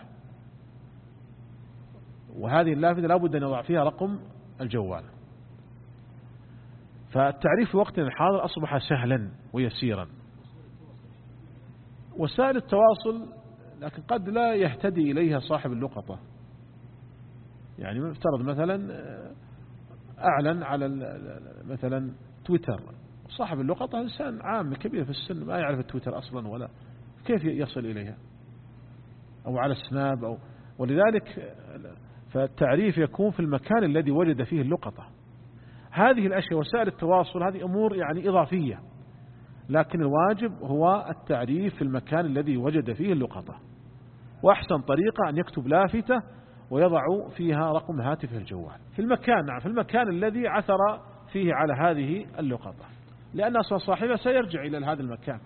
وهذه اللافتة لابد أن يضع فيها رقم الجوال. فالتعريف في وقتنا الحاضر أصبح سهلا ويسيرا. وسائل التواصل لكن قد لا يهتدي إليها صاحب اللقطة، يعني مفترض مثلا أعلن على مثلا تويتر، صاحب اللقطة إنسان عام كبير في السن ما يعرف التويتر أصلا ولا كيف يصل إليها، أو على السناب أو ولذلك فالتعريف يكون في المكان الذي وجد فيه اللقطة. هذه الأشياء وسائل التواصل هذه أمور يعني إضافية، لكن الواجب هو التعريف في المكان الذي وجد فيه اللقطة. وأحسن طريقة أن يكتب لافتة ويضع فيها رقم هاتفه الجوال في المكان، نعم في المكان الذي عثر فيه على هذه اللقطة، لأن أصلا صاحبه سيرجع إلى هذا المكان.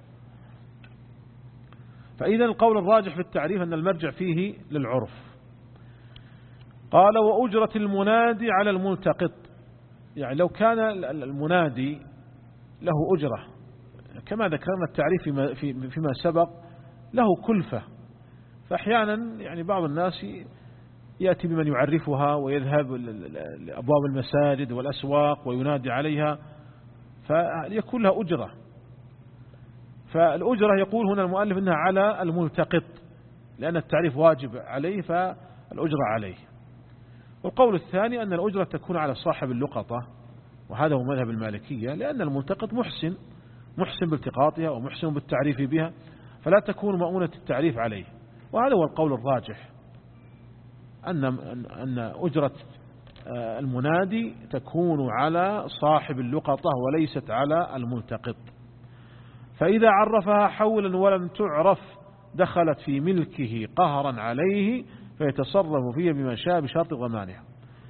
فإذا القول الراجح في التعريف أن المرجع فيه للعرف. قال وأجرة المنادي على الملتقط، يعني لو كان المنادي له أجرة كما ذكرنا التعريف فيما, فيما سبق له كلفة، فأحيانا يعني بعض الناس يأتي بمن يعرفها ويذهب لأبواب المساجد والأسواق وينادي عليها فيكون لها أجرة. فالأجرة يقول هنا المؤلف إنها على الملتقط، لأن التعريف واجب عليه فالأجرة عليه. والقول الثاني أن الأجرة تكون على صاحب اللقطة، وهذا هو مذهب المالكية، لأن الملتقط محسن محسن بالتقاطها ومحسن بالتعريف بها، فلا تكون مؤونة التعريف عليه. وهذا هو القول الراجح، أن أن أجرة المنادي تكون على صاحب اللقطة وليست على الملتقط. فإذا عرفها حولا ولم تعرف دخلت في ملكه قهرا عليه فيتصرف فيها بما شاء بشرط ضمانها.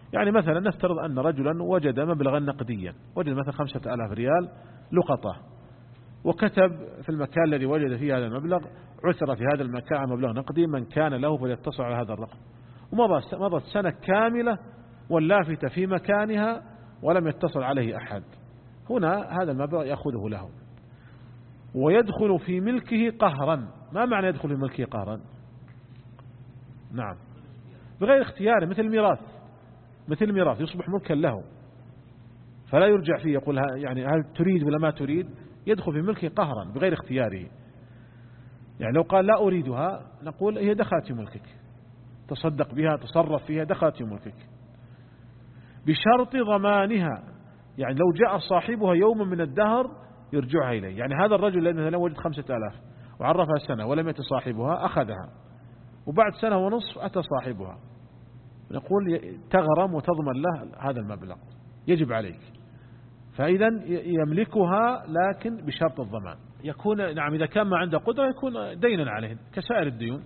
يعني مثلا نفترض أن رجلا وجد مبلغا نقديا، وجد مثلا خمسة آلاف ريال لقطة، وكتب في المكان الذي وجد فيه هذا المبلغ: عثر في هذا المكان مبلغ نقدي، من كان له فليتصل على هذا الرقم. ومضت سنة كاملة واللافتة في مكانها ولم يتصل عليه أحد. هنا هذا المبلغ يأخذه له ويدخل في ملكه قهرا. ما معنى يدخل في ملكه قهرا؟ نعم، بغير اختياره، مثل الميراث، مثل الميراث يصبح ملكا له فلا يرجع فيه يقول يعني هل تريد ولا ما تريد، يدخل في ملكه قهرا بغير اختياره. يعني لو قال لا أريدها نقول هي دخلت في ملكك، تصدق بها، تصرف فيها، دخلت في ملكك بشرط ضمانها. يعني لو جاء صاحبها يوما من الدهر يرجعها إليه. يعني هذا الرجل الذي مثلا وجد خمسة آلاف وعرفها سنة ولم يأتي صاحبها أخذها، وبعد سنة ونصف أتى صاحبها، نقول تغرم وتضمن له هذا المبلغ، يجب عليك. فإذا يملكها لكن بشرط الضمان. يكون نعم إذا كان ما عنده قدرة يكون دينا عليه كسائر الديون.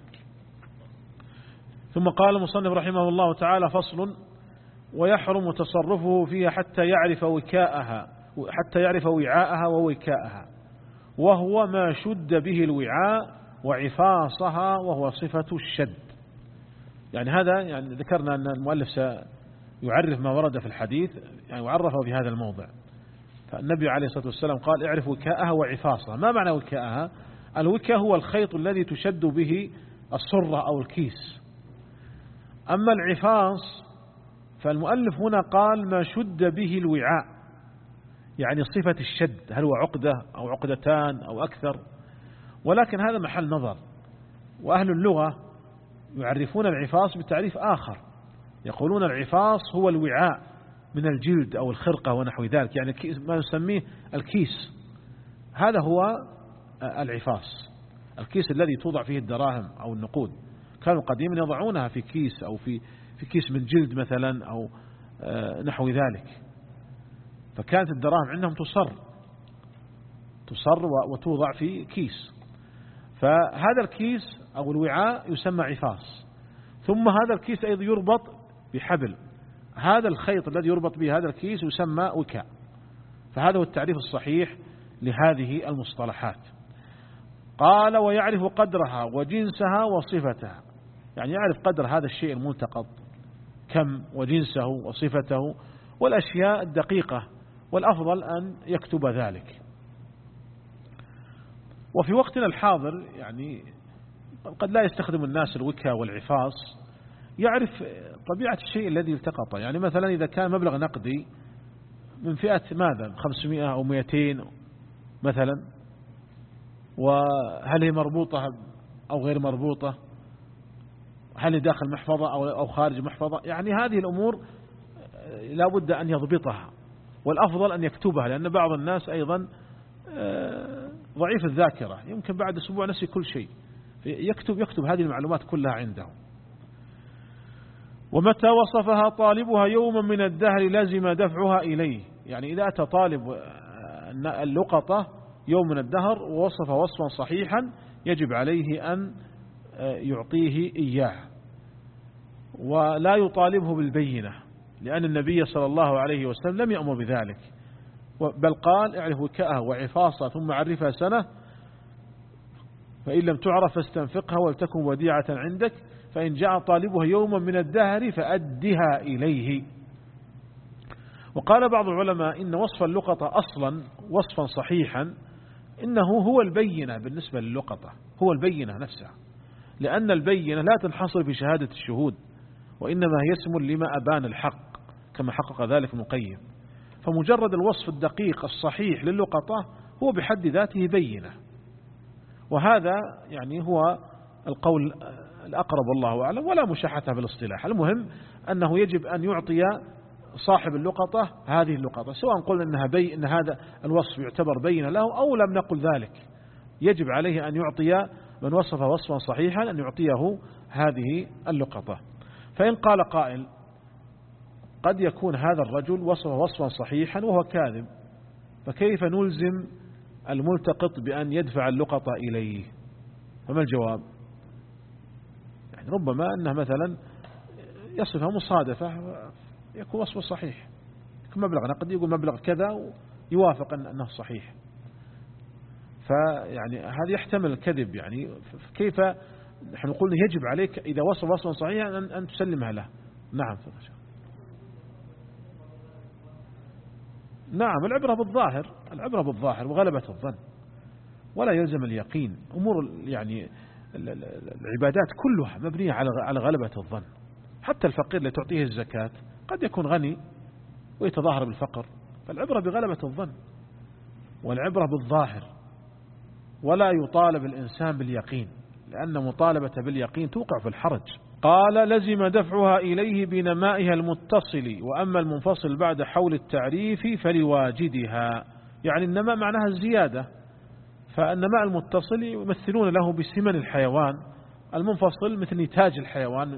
ثم قال المصنف رحمه الله تعالى: فصل: ويحرم تصرفه فيها حتى يعرف وكاءها حتى يعرف وعاءها ووكاءها، وهو ما شد به الوعاء وعفاصها، وهو صفة الشد. يعني هذا يعني ذكرنا أن المؤلف سيعرف ما ورد في الحديث، يعني وعرفه في هذا الموضع. فالنبي عليه الصلاة والسلام قال: اعرف وكاءها وعفاصها. ما معنى وكاءها؟ الوكاء هو الخيط الذي تشد به الصرة أو الكيس. أما العفاص فالمؤلف هنا قال ما شد به الوعاء، يعني صفة الشد، هل هو عقدة أو عقدتان أو أكثر، ولكن هذا محل نظر. وأهل اللغة يعرفون العفاص بتعريف آخر، يقولون العفاص هو الوعاء من الجلد أو الخرقة ونحو ذلك، يعني ما نسميه الكيس، هذا هو العفاص، الكيس الذي توضع فيه الدراهم أو النقود. كانوا قديما يضعونها في كيس أو في في كيس من جلد مثلا أو نحو ذلك، فكانت الدراهم عندهم تصر تصر وتوضع في كيس. فهذا الكيس أو الوعاء يسمى عفاص. ثم هذا الكيس أيضا يربط بحبل، هذا الخيط الذي يربط به هذا الكيس يسمى وكاء. فهذا هو التعريف الصحيح لهذه المصطلحات. قال: ويعرف قدرها وجنسها وصفتها، يعني يعرف قدر هذا الشيء الملتقط كم وجنسه وصفته والأشياء الدقيقة، والأفضل أن يكتب ذلك. وفي وقتنا الحاضر يعني قد لا يستخدم الناس الوكاء والعفاص، يعرف طبيعة الشيء الذي التقطه. يعني مثلا إذا كان مبلغ نقدي من فئة ماذا خمسمائة أو مئتين مثلا، وهل هي مربوطة أو غير مربوطة، هل هي داخل محفظة أو خارج محفظة، يعني هذه الأمور لا بد أن يضبطها، والأفضل أن يكتبها، لأن بعض الناس أيضا ضعيف الذاكرة، يمكن بعد أسبوع نسي كل شيء، يكتب يكتب هذه المعلومات كلها عنده. ومتى وصفها طالبها يوما من الدهر لازم دفعها إليه، يعني إذا أتى طالب اللقطة يوم من الدهر ووصف وصفا صحيحا يجب عليه أن يعطيه إياه، ولا يطالبه بالبينة، لأن النبي صلى الله عليه وسلم لم يأمر بذلك، بل قال: اعرف وكاءها وعفاصها ثم عرفها سنة، فإن لم تعرف فاستنفقها ولتكن وديعة عندك، فإن جاء طالبها يوما من الدهر فأدها إليه. وقال بعض العلماء إن وصف اللقطة أصلا وصفا صحيحا إنه هو البينة بالنسبة للقطة، هو البينة نفسها، لأن البينة لا تنحصر في شهادة الشهود، وإنما هي اسم لما أبان الحق كما حقق ذلك ابن القيم. فمجرد الوصف الدقيق الصحيح للقطة هو بحد ذاته بينة، وهذا يعني هو القول الأقرب والله أعلم، ولا مشاحة بالاصطلاح. المهم أنه يجب أن يعطي صاحب اللقطة هذه اللقطة، سواء قلنا إنها بي إن هذا الوصف يعتبر بينة له أو لم نقل ذلك، يجب عليه أن يعطي من وصف وصفا صحيحا أن يعطيه هذه اللقطة. فإن قال قائل: قد يكون هذا الرجل وصف وصفا صحيحا وهو كاذب، فكيف نلزم الملتقط بأن يدفع اللقطة إليه؟ فما الجواب؟ يعني ربما أنها مثلا يصفها مصادفة يكون وصفه صحيح، يكون مبلغ نقدي يقول مبلغ كذا ويوافق أنه صحيح. فيعني هذا يحتمل الكذب، يعني كيف نحن نقول يجب عليك إذا وصف وصفا صحيحا أن, أن تسلمها له. نعم نعم العبرة بالظاهر، العبرة بالظاهر وغلبة الظن، ولا يلزم اليقين. أمور يعني العبادات كلها مبنية على على غلبة الظن. حتى الفقير اللي تعطيه الزكاة قد يكون غني ويتظاهر بالفقر، فالعبرة بغلبة الظن والعبرة بالظاهر، ولا يطالب الإنسان باليقين، لأن مطالبة باليقين توقع في الحرج. قال لزم دفعها إليه بنمائها المتصل، وأما المنفصل بعد حول التعريف فلواجدها. يعني النماء معناها الزيادة، فالنماء المتصل يمثلون له بسمن الحيوان، المنفصل مثل نتاج الحيوان.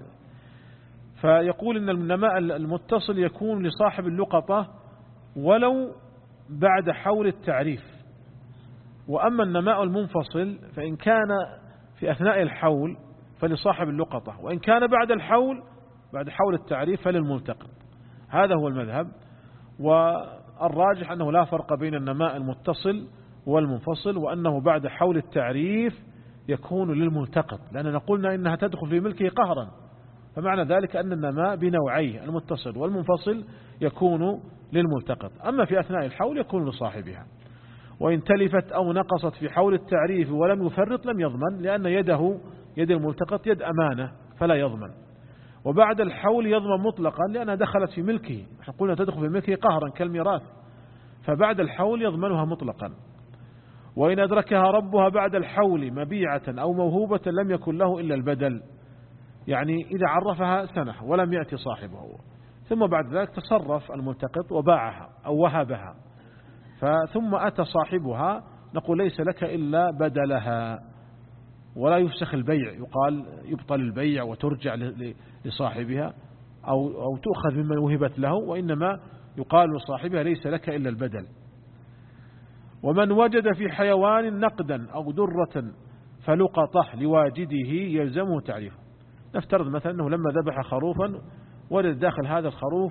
فيقول إن النماء المتصل يكون لصاحب اللقطة ولو بعد حول التعريف، وأما النماء المنفصل فإن كان في أثناء الحول فلصاحب اللقطة، وإن كان بعد الحول بعد حول التعريف فللملتقط. هذا هو المذهب، والراجح أنه لا فرق بين النماء المتصل والمنفصل، وأنه بعد حول التعريف يكون للملتقط، لأننا قلنا إنها تدخل في ملكه قهرا، فمعنى ذلك أن النماء بنوعيه المتصل والمنفصل يكون للملتقط، أما في أثناء الحول يكون لصاحبها. وإن تلفت أو نقصت في حول التعريف ولم يفرط لم يضمن، لأن يده يد الملتقط يد أمانة فلا يضمن. وبعد الحول يضمن مطلقا لأنها دخلت في ملكه، احنا قلنا تدخل في ملكه قهرا كالميراث، فبعد الحول يضمنها مطلقا. وإن أدركها ربها بعد الحول مبيعة أو موهوبة لم يكن له إلا البدل، يعني إذا عرفها سنة ولم يأتي صاحبه ثم بعد ذلك تصرف الملتقط وباعها أو وهبها، فثم أتى صاحبها نقول ليس لك إلا بدلها، ولا يفسخ البيع، يقال يبطل البيع وترجع لصاحبها أو, أو تؤخذ مما وهبت له، وإنما يقال لصاحبها ليس لك إلا البدل. ومن وجد في حيوان نقدا أو درة فلقطه لواجده يلزمه تعريفه. نفترض مثلا أنه لما ذبح خروفا وجد داخل هذا الخروف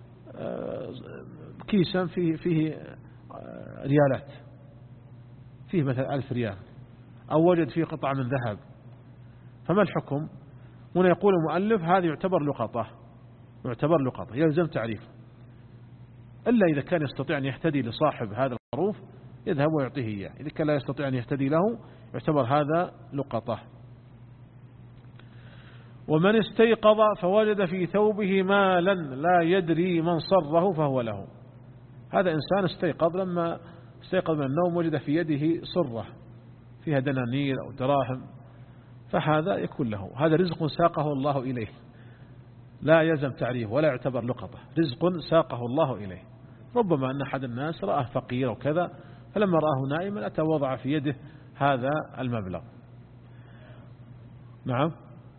كيسا فيه, فيه ريالات، فيه مثلا ألف ريال، أو وجد فيه قطعة من ذهب، فما الحكم؟ هنا يقول المؤلف هذا يعتبر لقطة، يعتبر لقطة يلزم تعريفه، إلا إذا كان يستطيع أن يهتدي لصاحب هذا الخروف يذهب ويعطيه إياه، إذا كان لا يستطيع أن يهتدي له يعتبر هذا لقطة. ومن استيقظ فوجد في ثوبه مالا لا يدري من صره فهو له. هذا إنسان استيقظ، لما استيقظ من النوم وجد في يده صرة فيها دنانير أو دراهم، فهذا يكون له، هذا رزق ساقه الله إليه، لا يلزم تعريف ولا يعتبر لقطة، رزق ساقه الله إليه. ربما أن أحد الناس رآه فقير وكذا، فلما رآه نائما أتى وضع في يده هذا المبلغ. نعم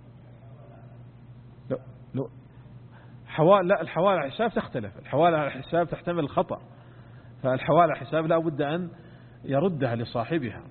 لا لا حوال لا الحوالة على الحساب تختلف، الحوالة على الحساب تحتمل الخطأ، فالحوالة على الحساب لا بد أن يردها لصاحبها.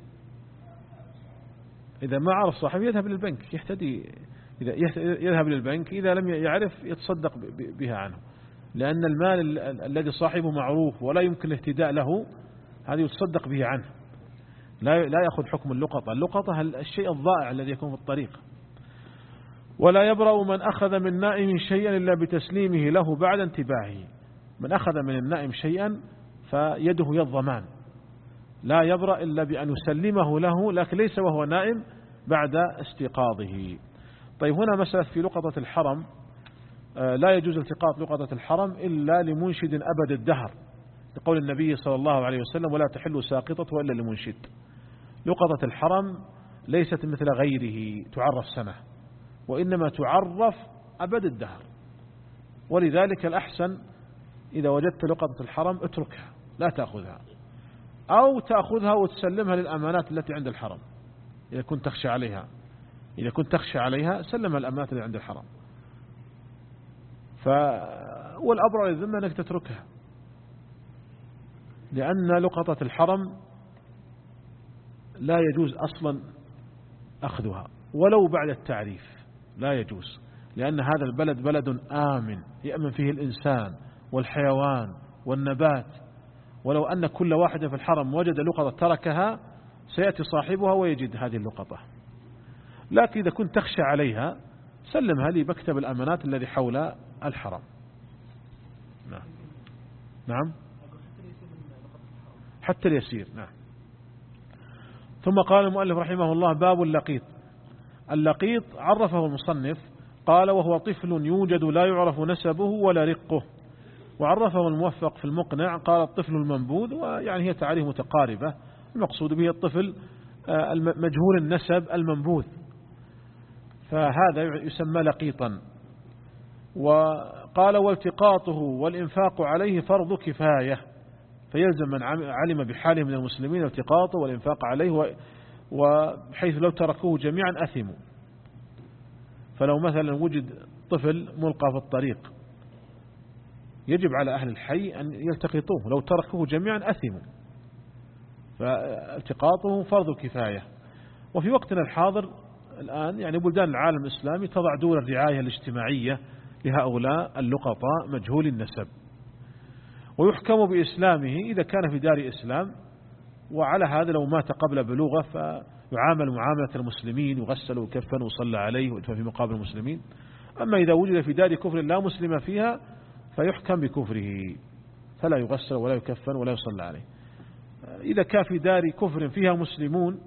إذا ما عرف صاحبه يذهب للبنك يهتدي، إذا يذهب للبنك، إذا لم يعرف يتصدق بها عنه، لأن المال الذي صاحبه معروف ولا يمكن الاهتداء له هذا يتصدق به عنه، لا لا يأخذ حكم اللقطة. اللقطة الشيء الضائع الذي يكون في الطريق. ولا يبرأ من أخذ من نائم شيئا إلا بتسليمه له بعد انتباهه. من أخذ من النائم شيئا فيده يد ضمان، لا يبرأ إلا بأن يسلمه له، لكن ليس وهو نائم بعد استيقاظه. طيب هنا مسألة في لقطة الحرم، لا يجوز التقاط لقطة الحرم إلا لمنشد أبد الدهر، لقول النبي صلى الله عليه وسلم ولا تحل ساقطة إلا لمنشد. لقطة الحرم ليست مثل غيره تعرف سنة، وإنما تعرف أبد الدهر، ولذلك الأحسن إذا وجدت لقطة الحرم اتركها لا تأخذها، أو تأخذها وتسلمها للأمانات التي عند الحرم إذا كنت تخشى عليها، إذا كنت تخشى عليها سلمها الأمانات التي عند الحرم. ف والأبرأ للذمة أنك تتركها، لأن لقطة الحرم لا يجوز أصلا أخذها ولو بعد التعريف، لا يجوز، لأن هذا البلد بلد آمن يأمن فيه الإنسان والحيوان والنبات، ولو أن كل واحد في الحرم وجد لقطة تركها سيأتي صاحبها ويجد هذه اللقطة. لكن إذا كنت تخشى عليها سلمها لي مكتب الأمانات الذي حول الحرم. نعم نعم حتى اليسير. نعم. ثم قال المؤلف رحمه الله: باب اللقيط. اللقيط عرفه المصنف قال: وهو طفل يوجد لا يعرف نسبه ولا رقه. وعرفه الموفق في المقنع قال: الطفل المنبوذ، ويعني هي تعريف متقاربة، المقصود به الطفل مجهول النسب المنبوذ، فهذا يسمى لقيطا. وقال: والتقاطه والإنفاق عليه فرض كفاية، فيلزم من علم بحاله من المسلمين التقاطه والإنفاق عليه، وبحيث لو تركوه جميعا أثموا. فلو مثلا وجد طفل ملقى في الطريق يجب على أهل الحي أن يلتقطوه، لو تركوه جميعا أثموا، فالتقاطه فرض كفاية. وفي وقتنا الحاضر الآن يعني بلدان العالم الإسلامي تضع دور الرعاية الاجتماعية لهؤلاء اللقطاء مجهول النسب، ويحكم بإسلامه إذا كان في دار إسلام. وعلى هذا لو مات قبل بلوغه فيعامل معاملة المسلمين، يغسل ويكفن وصلى عليه ويدفن في مقابل المسلمين. أما إذا وجد في دار كفر لا مسلم فيها فيحكم بكفره، فلا يغسل ولا يكفن ولا يصلى عليه. إذا كان في دار كفر فيها مسلمون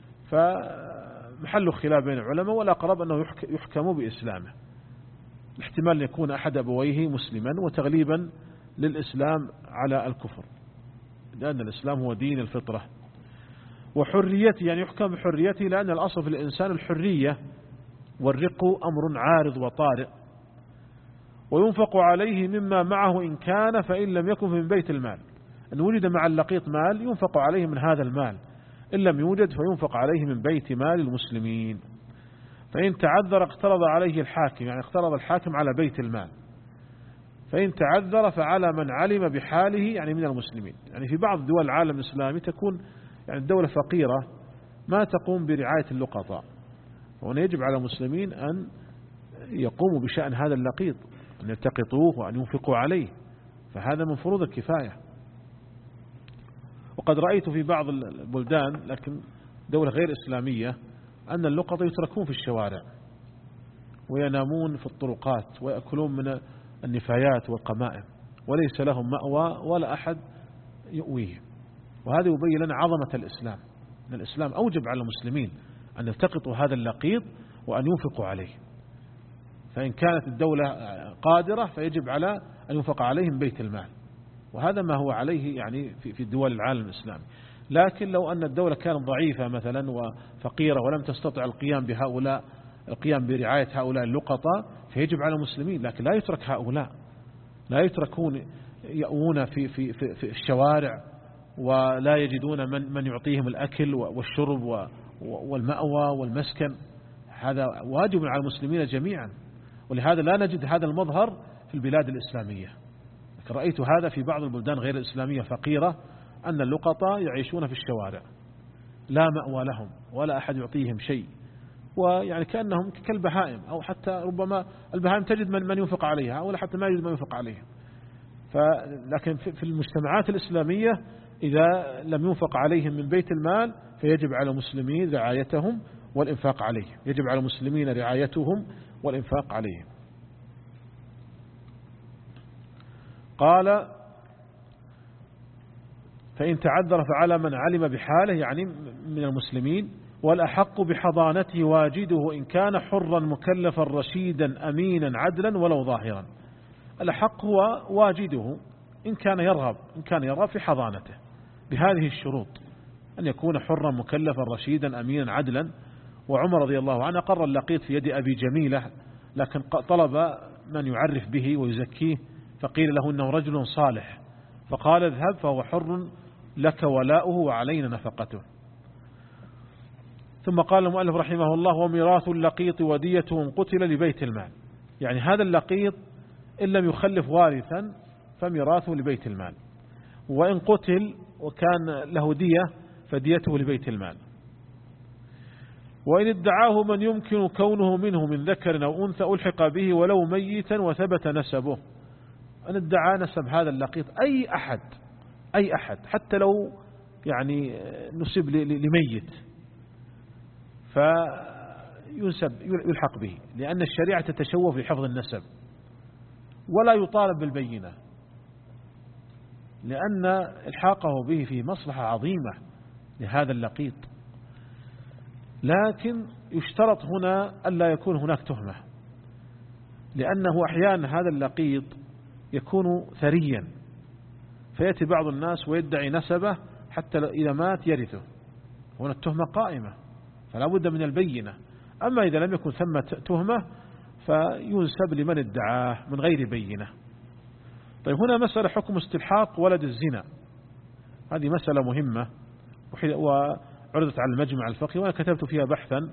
فمحل خلاف بين العلماء، والأقرب أنه يحكم بإسلامه، الاحتمال أن يكون أحد أبويه مسلما، وتغليبا للإسلام على الكفر، لأن الإسلام هو دين الفطرة. وحريته يعني يحكم بحريته، لأن الأصل في الإنسان الحرية، والرق أمر عارض وطارئ. وينفق عليه مما معه إن كان، فإن لم يكن من بيت المال. أن وجد مع اللقيط مال ينفق عليه من هذا المال، إن لم يوجد فينفق عليه من بيت مال المسلمين. فإن تعذر اقترض عليه الحاكم، يعني اقترض الحاكم على بيت المال. فإن تعذر فعلى من علم بحاله يعني من المسلمين. يعني في بعض دول العالم الإسلامي تكون يعني الدولة فقيرة ما تقوم برعاية اللقطاء، وهنا يجب على المسلمين أن يقوموا بشأن هذا اللقيط، أن يلتقطوه وأن ينفقوا عليه، فهذا من فروض الكفاية. وقد رأيت في بعض البلدان لكن دولة غير إسلامية أن اللقطة يتركون في الشوارع وينامون في الطرقات ويأكلون من النفايات والقمائم، وليس لهم مأوى ولا أحد يؤويهم. وهذا يبين لنا عظمة الإسلام، أن الإسلام أوجب على المسلمين أن يلتقطوا هذا اللقيط وأن ينفقوا عليه. فإن كانت الدولة قادرة فيجب على أن ينفق عليه من بيت المال، وهذا ما هو عليه يعني في في دول العالم الإسلامي. لكن لو أن الدولة كانت ضعيفة مثلا وفقيرة ولم تستطع القيام بهؤلاء القيام برعاية هؤلاء اللقطاء فيجب على المسلمين، لكن لا يترك هؤلاء، لا يتركون يأوون في في في, في الشوارع ولا يجدون من من يعطيهم الأكل والشرب والمأوى والمسكن. هذا واجب على المسلمين جميعا، ولهذا لا نجد هذا المظهر في البلاد الإسلامية. لكن رأيت هذا في بعض البلدان غير الإسلامية فقيرة، أن اللقطاء يعيشون في الشوارع لا مأوى لهم ولا أحد يعطيهم شيء، ويعني كأنهم كالبهائم، أو حتى ربما البهائم تجد من من ينفق عليها ولا حتى ما يجد من ينفق عليها. لكن في المجتمعات الإسلامية إذا لم ينفق عليهم من بيت المال فيجب على المسلمين رعايتهم والإنفاق عليهم، يجب على المسلمين رعايتهم والإنفاق عليهم. قال: فإن تعذر فعلى من علم بحاله يعني من المسلمين، والأحق بحضانته واجده إن كان حرا مكلفا رشيدا أمينا عدلا ولو ظاهرا. الأحق هو واجده إن كان يرغب إن كان يرغب في حضانته بهذه الشروط: أن يكون حرا مكلفا رشيدا أمينا عدلا. وعمر رضي الله عنه قر اللقيط في يد أبي جميلة، لكن طلب من يعرف به ويزكيه، فقيل له إنه رجل صالح، فقال: اذهب فهو حر لك ولاؤه وعلينا نفقته. ثم قال المؤلف رحمه الله: وميراث اللقيط وديته إن قتل لبيت المال. يعني هذا اللقيط إن لم يخلف وارثا فميراثه لبيت المال، وإن قتل وكان له دية فديته لبيت المال. وإن ادعاه من يمكن كونه منه من ذكر أو أنثى ألحق به ولو ميتا وثبت نسبه. أن ادعى نسب هذا اللقيط أي أحد أي أحد حتى لو يعني نسب لميت فينسب يلحق به، لأن الشريعة تتشوف لحفظ النسب ولا يطالب بالبينة، لأن إلحاقه به في مصلحة عظيمة لهذا اللقيط. لكن يشترط هنا ألا يكون هناك تهمة، لأنه أحيانا هذا اللقيط يكون ثريا فيأتي بعض الناس ويدعي نسبه حتى إذا مات يرثه، هنا التهمة قائمة فلا بد من البينة. أما إذا لم يكن ثم تهمة فينسب لمن ادعاه من غير بينة. طيب هنا مسألة حكم استلحاق ولد الزنا، هذه مسألة مهمة وعرضت على المجمع الفقهي وأنا كتبت فيها بحثا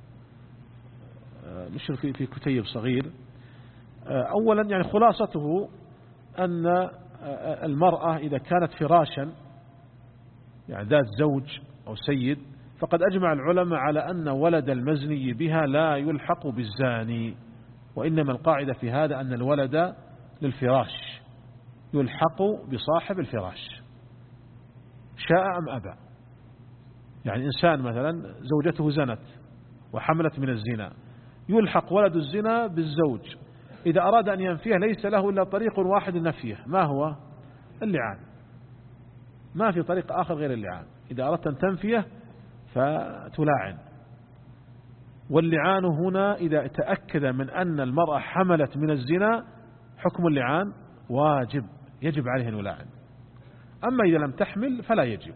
نشر في في كتيب صغير. أولا يعني خلاصته أن المرأة إذا كانت فراشا يعني ذات زوج أو سيد فقد أجمع العلماء على أن ولد المزني بها لا يلحق بالزاني، وإنما القاعدة في هذا أن الولد للفراش يلحق بصاحب الفراش شاء أم أبى. يعني إنسان مثلا زوجته زنت وحملت من الزنا يلحق ولد الزنا بالزوج، إذا أراد أن ينفيه ليس له إلا طريق واحد لنفيه، ما هو؟ اللعان، ما في طريق آخر غير اللعان. إذا أردت أن تنفيه فتلاعن، واللعان هنا إذا تأكد من أن المرأة حملت من الزنا حكم اللعان واجب، يجب عليه أن يلاعن. أما إذا لم تحمل فلا يجب.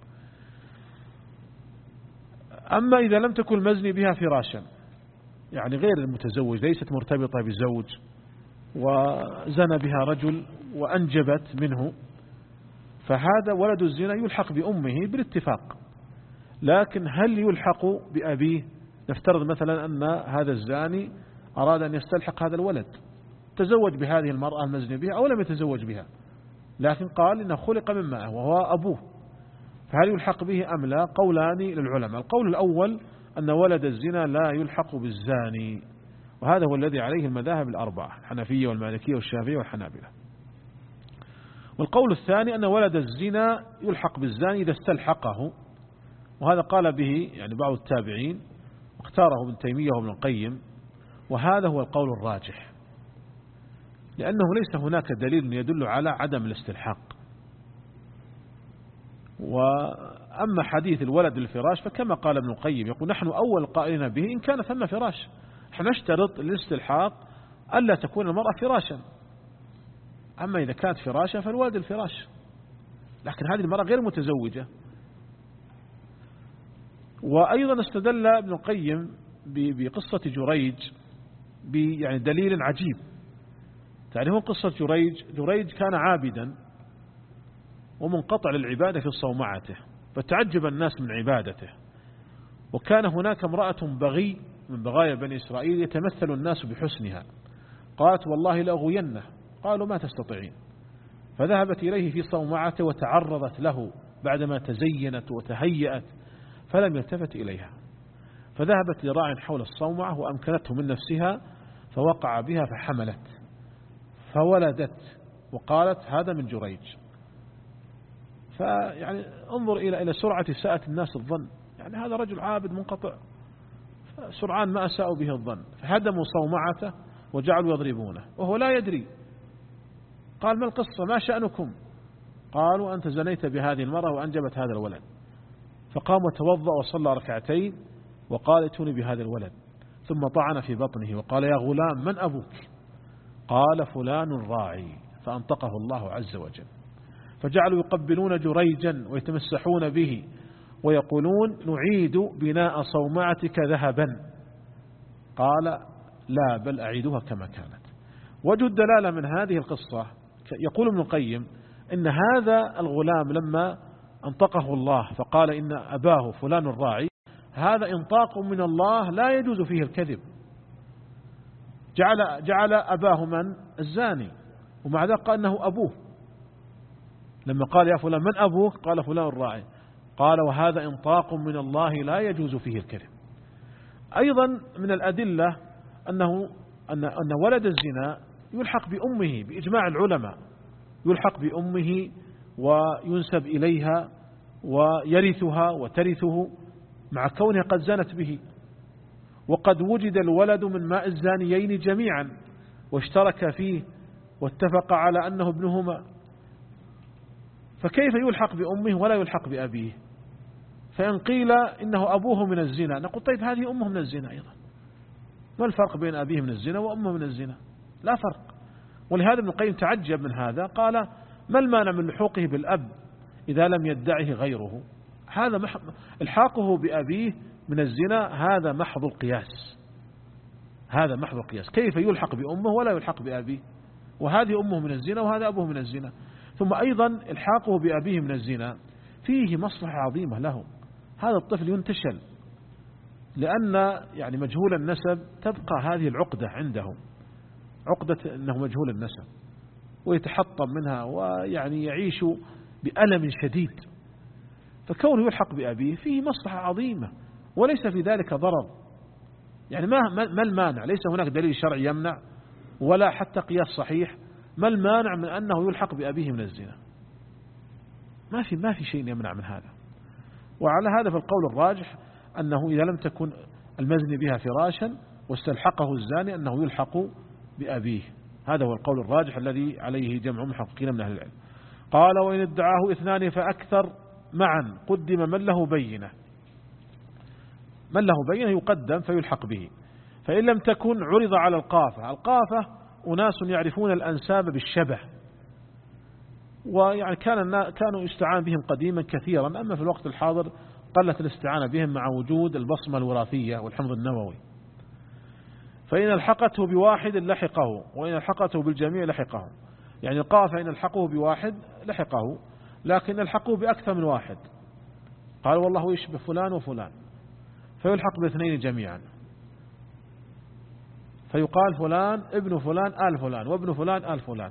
أما إذا لم تكن المزني بها فراشا يعني غير المتزوج، ليست مرتبطة بزوج وزنى بها رجل وأنجبت منه، فهذا ولد الزنا يلحق بأمه بالاتفاق. لكن هل يلحق بأبيه؟ نفترض مثلا أن هذا الزاني أراد أن يستلحق هذا الولد، تزوج بهذه المرأة المزني بها أو لم يتزوج بها، لكن قال إنه خلق من معه وهو أبوه، فهل يلحق به أم لا؟ قولان للعلماء. القول الأول أن ولد الزنا لا يلحق بالزاني، وهذا هو الذي عليه المذاهب الأربعة، الحنفية والمالكية والشافعية والحنابلة. والقول الثاني أن ولد الزنا يلحق بالزاني إذا استلحقه، وهذا قال به يعني بعض التابعين واختاره ابن تيمية وابن القيم، وهذا هو القول الراجح، لأنه ليس هناك دليل يدل على عدم الاستلحاق. وأما حديث الولد للفراش فكما قال ابن القيم يقول نحن أول قائلين به إن كان ثم فراش، احنا نشترط للاستلحاق ألا تكون المرأة فراشا، أما إذا كانت فراشا فالولد الفراش، لكن هذه المرأة غير متزوجة. وأيضا استدل ابن القيم بقصة جريج يعني دليل عجيب. تعرفون قصة جريج؟ جريج كان عابدا ومنقطع للعبادة في صومعته، فتعجب الناس من عبادته، وكان هناك امرأة بغي من بغايا بني إسرائيل يتمثل الناس بحسنها، قالت والله لأغوينه، قالوا ما تستطيعين، فذهبت إليه في صومعته وتعرضت له بعدما تزينت وتهيأت فلم يلتفت إليها، فذهبت لراع حول الصومعة وأمكنته من نفسها فوقع بها فحملت فولدت، وقالت هذا من جريج. فيعني انظر إلى إلى سرعة ساءة الناس الظن، يعني هذا رجل عابد منقطع سرعان ما أساءوا به الظن، فهدموا صومعته وجعلوا يضربونه وهو لا يدري. قال ما القصة ما شأنكم؟ قالوا أنت زنيت بهذه المرأة وأنجبت هذا الولد. فقام وتوضأ وصلى ركعتين وقال ائتوني بهذا الولد، ثم طعن في بطنه وقال يا غلام من أبوك؟ قال فلان الراعي، فأنطقه الله عز وجل. فجعلوا يقبلون جريجا ويتمسحون به ويقولون نعيد بناء صومعتك ذهبا، قال لا بل أعيدها كما كانت. وجه الدلالة من هذه القصة يقول ابن القيم إن هذا الغلام لما أنطقه الله فقال إن أباه فلان الراعي، هذا إنطاق من الله لا يجوز فيه الكذب، جعل, جعل أباه من؟ الزاني، ومع ذلك قال أنه أبوه. لما قال يا فلان من أبوك؟ قال فلان الراعي، قال وهذا إنطاق من الله لا يجوز فيه الكذب. أيضا من الأدلة أنه أن أن ولد الزنا يلحق بأمه بإجماع العلماء، يلحق بأمه وينسب إليها ويرثها وترثه مع كونها قد زنت به، وقد وجد الولد من ماء الزانيين جميعا واشترك فيه واتفق على أنه ابنهما، فكيف يلحق بأمه ولا يلحق بأبيه؟ فإن قيل إنه أبوه من الزنا نقول طيب هذه أمه من الزنا أيضا، ما الفرق بين أبيه من الزنا وأمه من الزنا؟ لا فرق. ولهذا ابن القيم تعجب من هذا، قال ما المانع من لحوقه بالأب إذا لم يدعه غيره؟ هذا مح... الحاقه بأبيه من الزنا هذا محض القياس، هذا محض القياس. كيف يلحق بأمه ولا يلحق بأبيه؟ وهذه أمه من الزنا وهذا أبوه من الزنا. ثم أيضا الحاقه بأبيه من الزنا فيه مصلحة عظيمة له، هذا الطفل ينتشل، لأن يعني مجهول النسب تبقى هذه العقدة عنده، عقدة أنه مجهول النسب، ويتحطم منها ويعني يعيش بألم شديد. فكونه يلحق بأبيه فيه مصلحة عظيمة وليس في ذلك ضرر. يعني ما ما المانع؟ ليس هناك دليل شرعي يمنع ولا حتى قياس صحيح. ما المانع من أنه يلحق بأبيه من الزنا؟ ما في ما في شيء يمنع من هذا. وعلى هذا فالقول الراجح أنه إذا لم تكن المزني بها فراشا واستلحقه الزاني أنه يلحق بأبيه. هذا هو القول الراجح الذي عليه جمع محققين من أهل العلم. قال وإن ادعاه اثنان فأكثر معا قدم من له بينة، من له بينة يقدم فيلحق به. فإن لم تكن عرض على القافة. القافة أناس يعرفون الأنساب بالشبه، ويعني كان كانوا يستعان بهم قديما كثيرا، أما في الوقت الحاضر قلت الاستعانة بهم مع وجود البصمة الوراثية والحمض النووي. فإن الحقته بواحد لحقه، وإن الحقته بالجميع لحقه. يعني القافة إن الحقه بواحد لحقه، لكن الحقه بأكثر من واحد. قال والله يشبه فلان وفلان، فيلحق باثنين جميعا، فيقال فلان ابن فلان آل فلان وابن فلان آل فلان.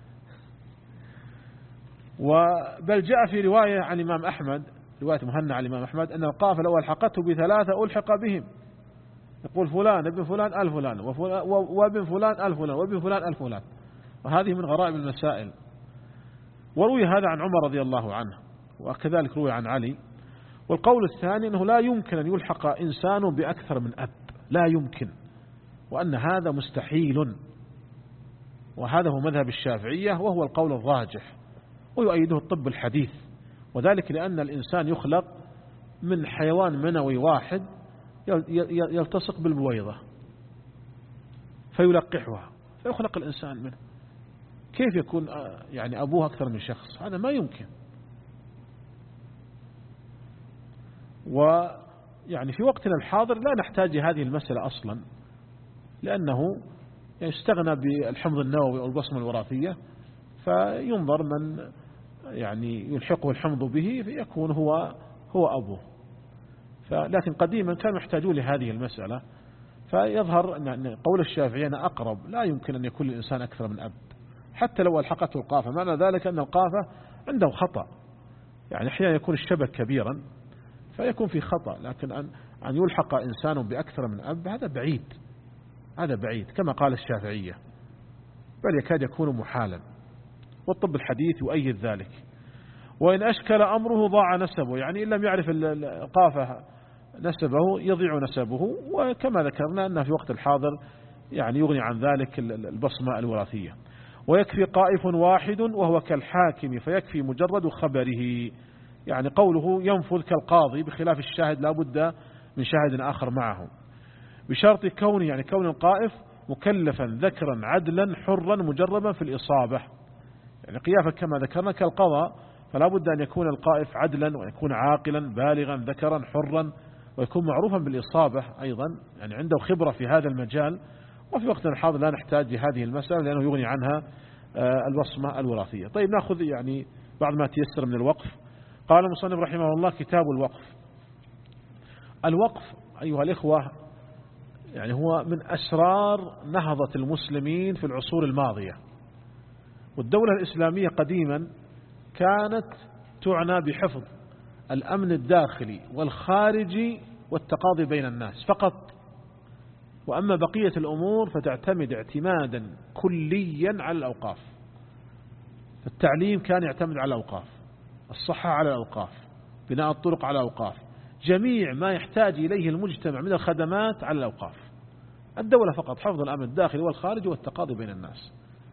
وبل جاء في رواية عن الإمام أحمد، رواية مهنة عن الإمام أحمد، أن القافة لو الحقته بثلاثة ألحق بهم، يقول فلان ابن فلان آل فلان وابن فلان آل فلان وابن فلان آل فلان. وهذه من غرائب المسائل. وروي هذا عن عمر رضي الله عنه، وكذلك روي عن علي. والقول الثاني أنه لا يمكن أن يلحق إنسان بأكثر من أب، لا يمكن، وأن هذا مستحيل. وهذا هو مذهب الشافعية وهو القول الراجح، ويؤيده الطب الحديث، وذلك لأن الإنسان يخلق من حيوان منوي واحد يلتصق بالبويضة فيلقحها فيخلق الإنسان منه. كيف يكون يعني أبوه أكثر من شخص؟ هذا ما يمكن. ويعني في وقتنا الحاضر لا نحتاج هذه المسألة أصلا، لأنه يستغنى بالحمض النووي أو البصمة الوراثية، فينظر من يعني يلحقه الحمض به فيكون هو هو أبوه. لكن قديما كانوا يحتاجون لهذه المسألة، فيظهر أن قول الشافعي أنا أقرب، لا يمكن أن يكون الإنسان أكثر من أب حتى لو ألحقته القافة. معنى ذلك أن القافة عنده خطأ، يعني أحيانا يكون الشبك كبيرا فيكون في خطأ، لكن أن أن يلحق إنسان بأكثر من أب هذا بعيد، هذا بعيد كما قال الشافعية، بل يكاد يكون محالا. والطب الحديث يؤيد ذلك. وإن أشكل أمره ضاع نسبه، يعني إن لم يعرف القافة نسبه يضيع نسبه. وكما ذكرنا أنه في وقت الحاضر يعني يغني عن ذلك البصمة الوراثية. ويكفي قائف واحد وهو كالحاكم فيكفي مجرد خبره، يعني قوله ينفذ كالقاضي، بخلاف الشاهد لا بد من شاهد آخر معه، بشرط كونه يعني كون القائف مكلفا ذكرا عدلا حرا مجربا في الإصابة. يعني قيافا كما ذكرنا كالقضاء، فلا بد أن يكون القائف عدلا ويكون عاقلا بالغا ذكرا حرا ويكون معروفا بالإصابة أيضا، يعني عنده خبرة في هذا المجال. وفي وقتنا الحاضر لا نحتاج لهذه المسألة لأنه يغني عنها البصمة الوراثية. طيب نأخذ يعني بعد ما تيسر من الوقف. قال المصنف رحمه الله كتاب الوقف. الوقف أيها الإخوة يعني هو من أسرار نهضة المسلمين في العصور الماضية. والدولة الإسلامية قديما كانت تعنى بحفظ الأمن الداخلي والخارجي والتقاضي بين الناس فقط، وأما بقية الأمور فتعتمد اعتمادا كليا على الأوقاف. التعليم كان يعتمد على الأوقاف، الصحة على الأوقاف، بناء الطرق على الأوقاف، جميع ما يحتاج إليه المجتمع من الخدمات على الأوقاف. الدولة فقط حفظ الأمن الداخلي والخارجي والتقاضي بين الناس.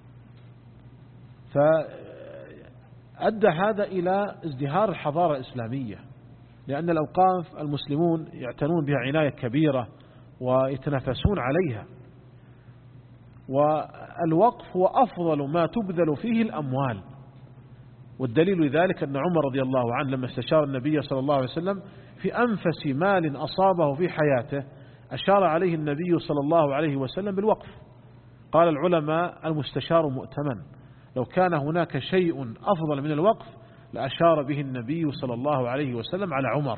فأدى هذا إلى ازدهار الحضارة الإسلامية، لأن الأوقاف المسلمون يعتنون بها عناية كبيرة ويتنافسون عليها. والوقف هو أفضل ما تبذل فيه الأموال، والدليل لذلك أن عمر رضي الله عنه لما استشار النبي صلى الله عليه وسلم في أنفس مال أصابه في حياته أشار عليه النبي صلى الله عليه وسلم بالوقف. قال العلماء المستشار مؤتمن، لو كان هناك شيء أفضل من الوقف لأشار به النبي صلى الله عليه وسلم على عمر.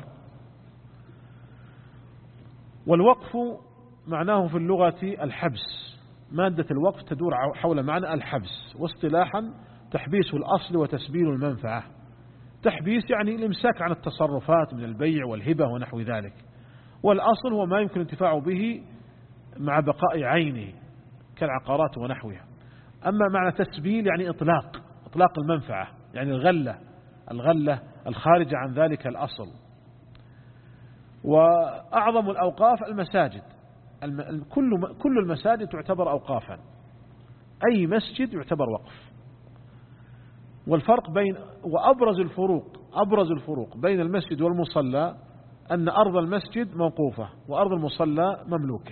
والوقف معناه في اللغة الحبس، مادة الوقف تدور حول معنى الحبس، واصطلاحا تحبيس الأصل وتسبيل المنفعة. تحبيس يعني الإمساك عن التصرفات من البيع والهبة ونحو ذلك، والأصل هو ما يمكن الانتفاع به مع بقاء عينه كالعقارات ونحوها. أما معنى تسبيل يعني إطلاق إطلاق المنفعة، يعني الغلة الغلة الخارجة عن ذلك الأصل. وأعظم الأوقاف المساجد، كل كل المساجد تعتبر أوقافا، أي مسجد يعتبر وقف. والفرق بين وأبرز الفروق أبرز الفروق بين المسجد والمصلى أن أرض المسجد موقوفة وأرض المصلى مملوكة.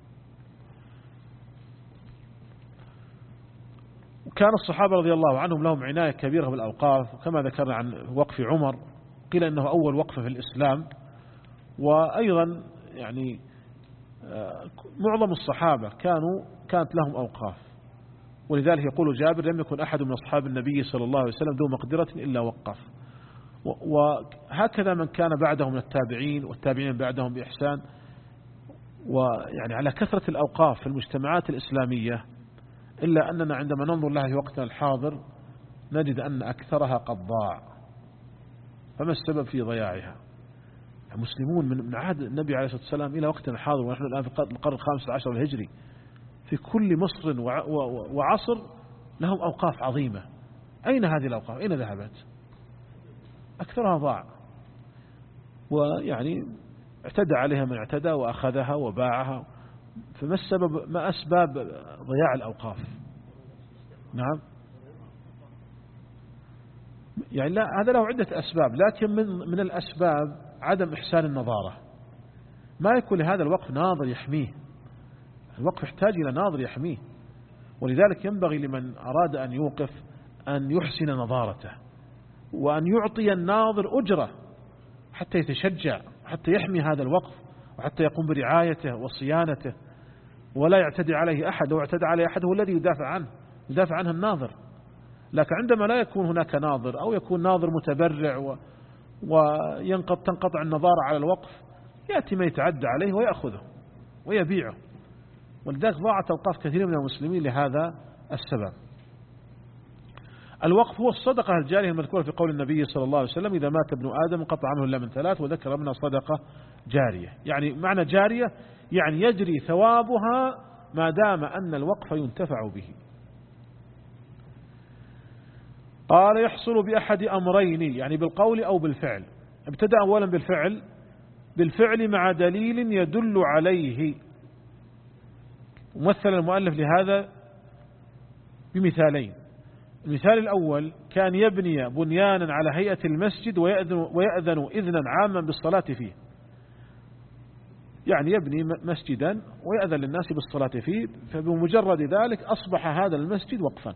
وكان الصحابة رضي الله عنهم لهم عناية كبيرة بالأوقاف، وكما ذكرنا عن وقف عمر قيل أنه أول وقف في الإسلام. وأيضا يعني معظم الصحابة كانوا كانت لهم أوقاف، ولذلك يقول جابر لم يكن أحد من أصحاب النبي صلى الله عليه وسلم ذو مقدرة إلا وقف. وهكذا من كان بعدهم من التابعين والتابعين بعدهم بإحسان. ويعني على كثرة الأوقاف في المجتمعات الإسلامية، إلا أننا عندما ننظر لها في وقتنا الحاضر نجد أن أكثرها قد ضاع. فما السبب في ضياعها؟ المسلمون من عهد النبي عليه الصلاة والسلام إلى وقتنا الحاضر، ونحن الآن في القرن الخامس عشر الهجري، في كل مصر وعصر لهم أوقاف عظيمة. أين هذه الأوقاف؟ أين ذهبت؟ أكثرها ضاع، ويعني اعتدى عليها من اعتدى وأخذها وباعها. فما السبب؟ ما أسباب ضياع الأوقاف؟ نعم، يعني لا، هذا له عدة أسباب، لكن من من الأسباب عدم إحسان النظارة. ما يكون لهذا الوقف ناظر يحميه، الوقف يحتاج إلى ناظر يحميه. ولذلك ينبغي لمن أراد أن يوقف أن يحسن نظارته، وأن يعطي الناظر أجرة حتى يتشجع، حتى يحمي هذا الوقف، وحتى يقوم برعايته وصيانته، ولا يعتدي عليه أحد. لو اعتدى عليه أحد هو الذي يدافع عنه يدافع عنه الناظر. لكن عندما لا يكون هناك ناظر، أو يكون ناظر متبرع و وتنقطع النظارة على الوقف، يأتي من يتعدى عليه ويأخذه ويبيعه. ولذلك ضاعت أوقاف كثير من المسلمين لهذا السبب. الوقف هو الصدقة الجارية المذكورة في قول النبي صلى الله عليه وسلم: إذا مات ابن آدم انقطع عنه إلا من ثلاث، وذكر منها صدقة جارية. يعني معنى جارية يعني يجري ثوابها ما دام أن الوقف ينتفع به. قال: يحصل بأحد أمرين، يعني بالقول أو بالفعل. ابتدأ أولا بالفعل، بالفعل مع دليل يدل عليه. ومثل المؤلف لهذا بمثالين. المثال الأول: كان يبني بنيانا على هيئة المسجد ويأذن, ويأذن إذنا عاما بالصلاة فيه. يعني يبني مسجدا ويأذن للناس بالصلاة فيه، فبمجرد ذلك أصبح هذا المسجد وقفا،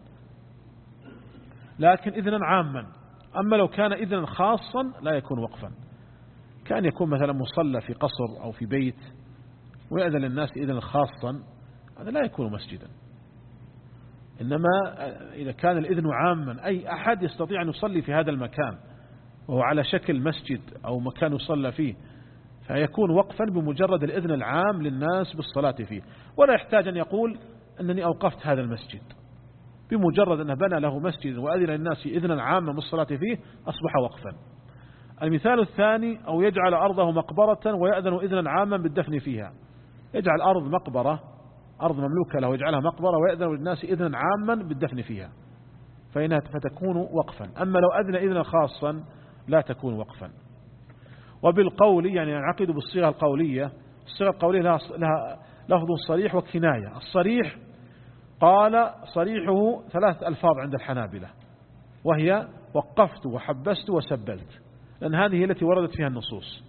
لكن إذنا عاما. أما لو كان إذنا خاصا لا يكون وقفا، كان يكون مثلا مصلى في قصر أو في بيت ويأذن للناس إذنا خاصا، هذا لا يكون مسجدا. إنما إذا كان الإذن عاما، أي أحد يستطيع أن يصلي في هذا المكان وهو على شكل مسجد أو مكان يصلى فيه، فيكون وقفا بمجرد الإذن العام للناس بالصلاة فيه، ولا يحتاج أن يقول أنني أوقفت هذا المسجد. بمجرد أنه بنى له مسجد وأذن للناس إذنا عاما بالصلاة فيه أصبح وقفا. المثال الثاني: أو يجعل أرضه مقبرة ويأذن إذنا عاما بالدفن فيها. يجعل أرض مقبرة، أرض مملوكة له يجعلها مقبرة ويأذن للناس إذنا عاما بالدفن فيها فإنها فتكون وقفا. أما لو أذن إذنا خاصا لا تكون وقفا. وبالقول يعني ينعقد بالصيغة القولية. الصيغة القولية لها, لها لفظ صريح وكناية. الصريح قال صريحه ثلاث ألفاظ عند الحنابلة وهي وقفت وحبست وسبلت، لأن هذه التي وردت فيها النصوص.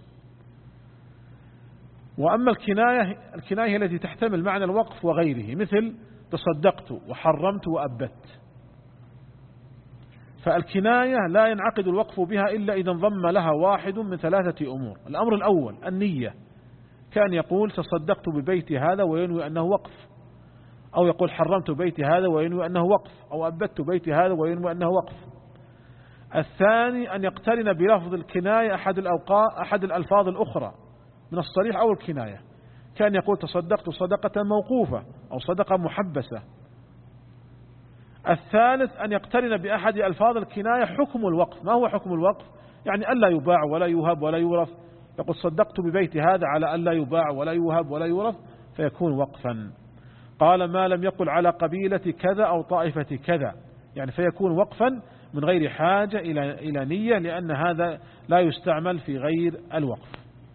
وأما الكناية الكناية التي تحتمل معنى الوقف وغيره، مثل تصدقت وحرمت وأبت. فالكناية لا ينعقد الوقف بها إلا إذا انضم لها واحد من ثلاثة أمور. الأمر الأول النية، كان يقول تصدقت ببيت هذا وينوي أنه وقف، أو يقول حرمت بيت هذا وينوي أنه وقف، أو أبت بيت هذا وينوي أنه وقف. الثاني أن يقترن بلفظ الكناية أحد الأوقاء أحد الألفاظ الأخرى من الصريح أو الكناية، كان يقول تصدقت صدقة موقوفة أو صدقة محبسة. الثالث أن يقترن بأحد ألفاظ الكناية حكم الوقف. ما هو حكم الوقف؟ يعني ألا يباع ولا يوهب ولا يورث. يقول صدقت ببيت هذا على ألا يباع ولا يوهب ولا يورث فيكون وقفا. قال ما لم يقل على قبيلة كذا أو طائفة كذا، يعني فيكون وقفا من غير حاجة إلى إلى نية، لأن هذا لا يستعمل في غير الوقف.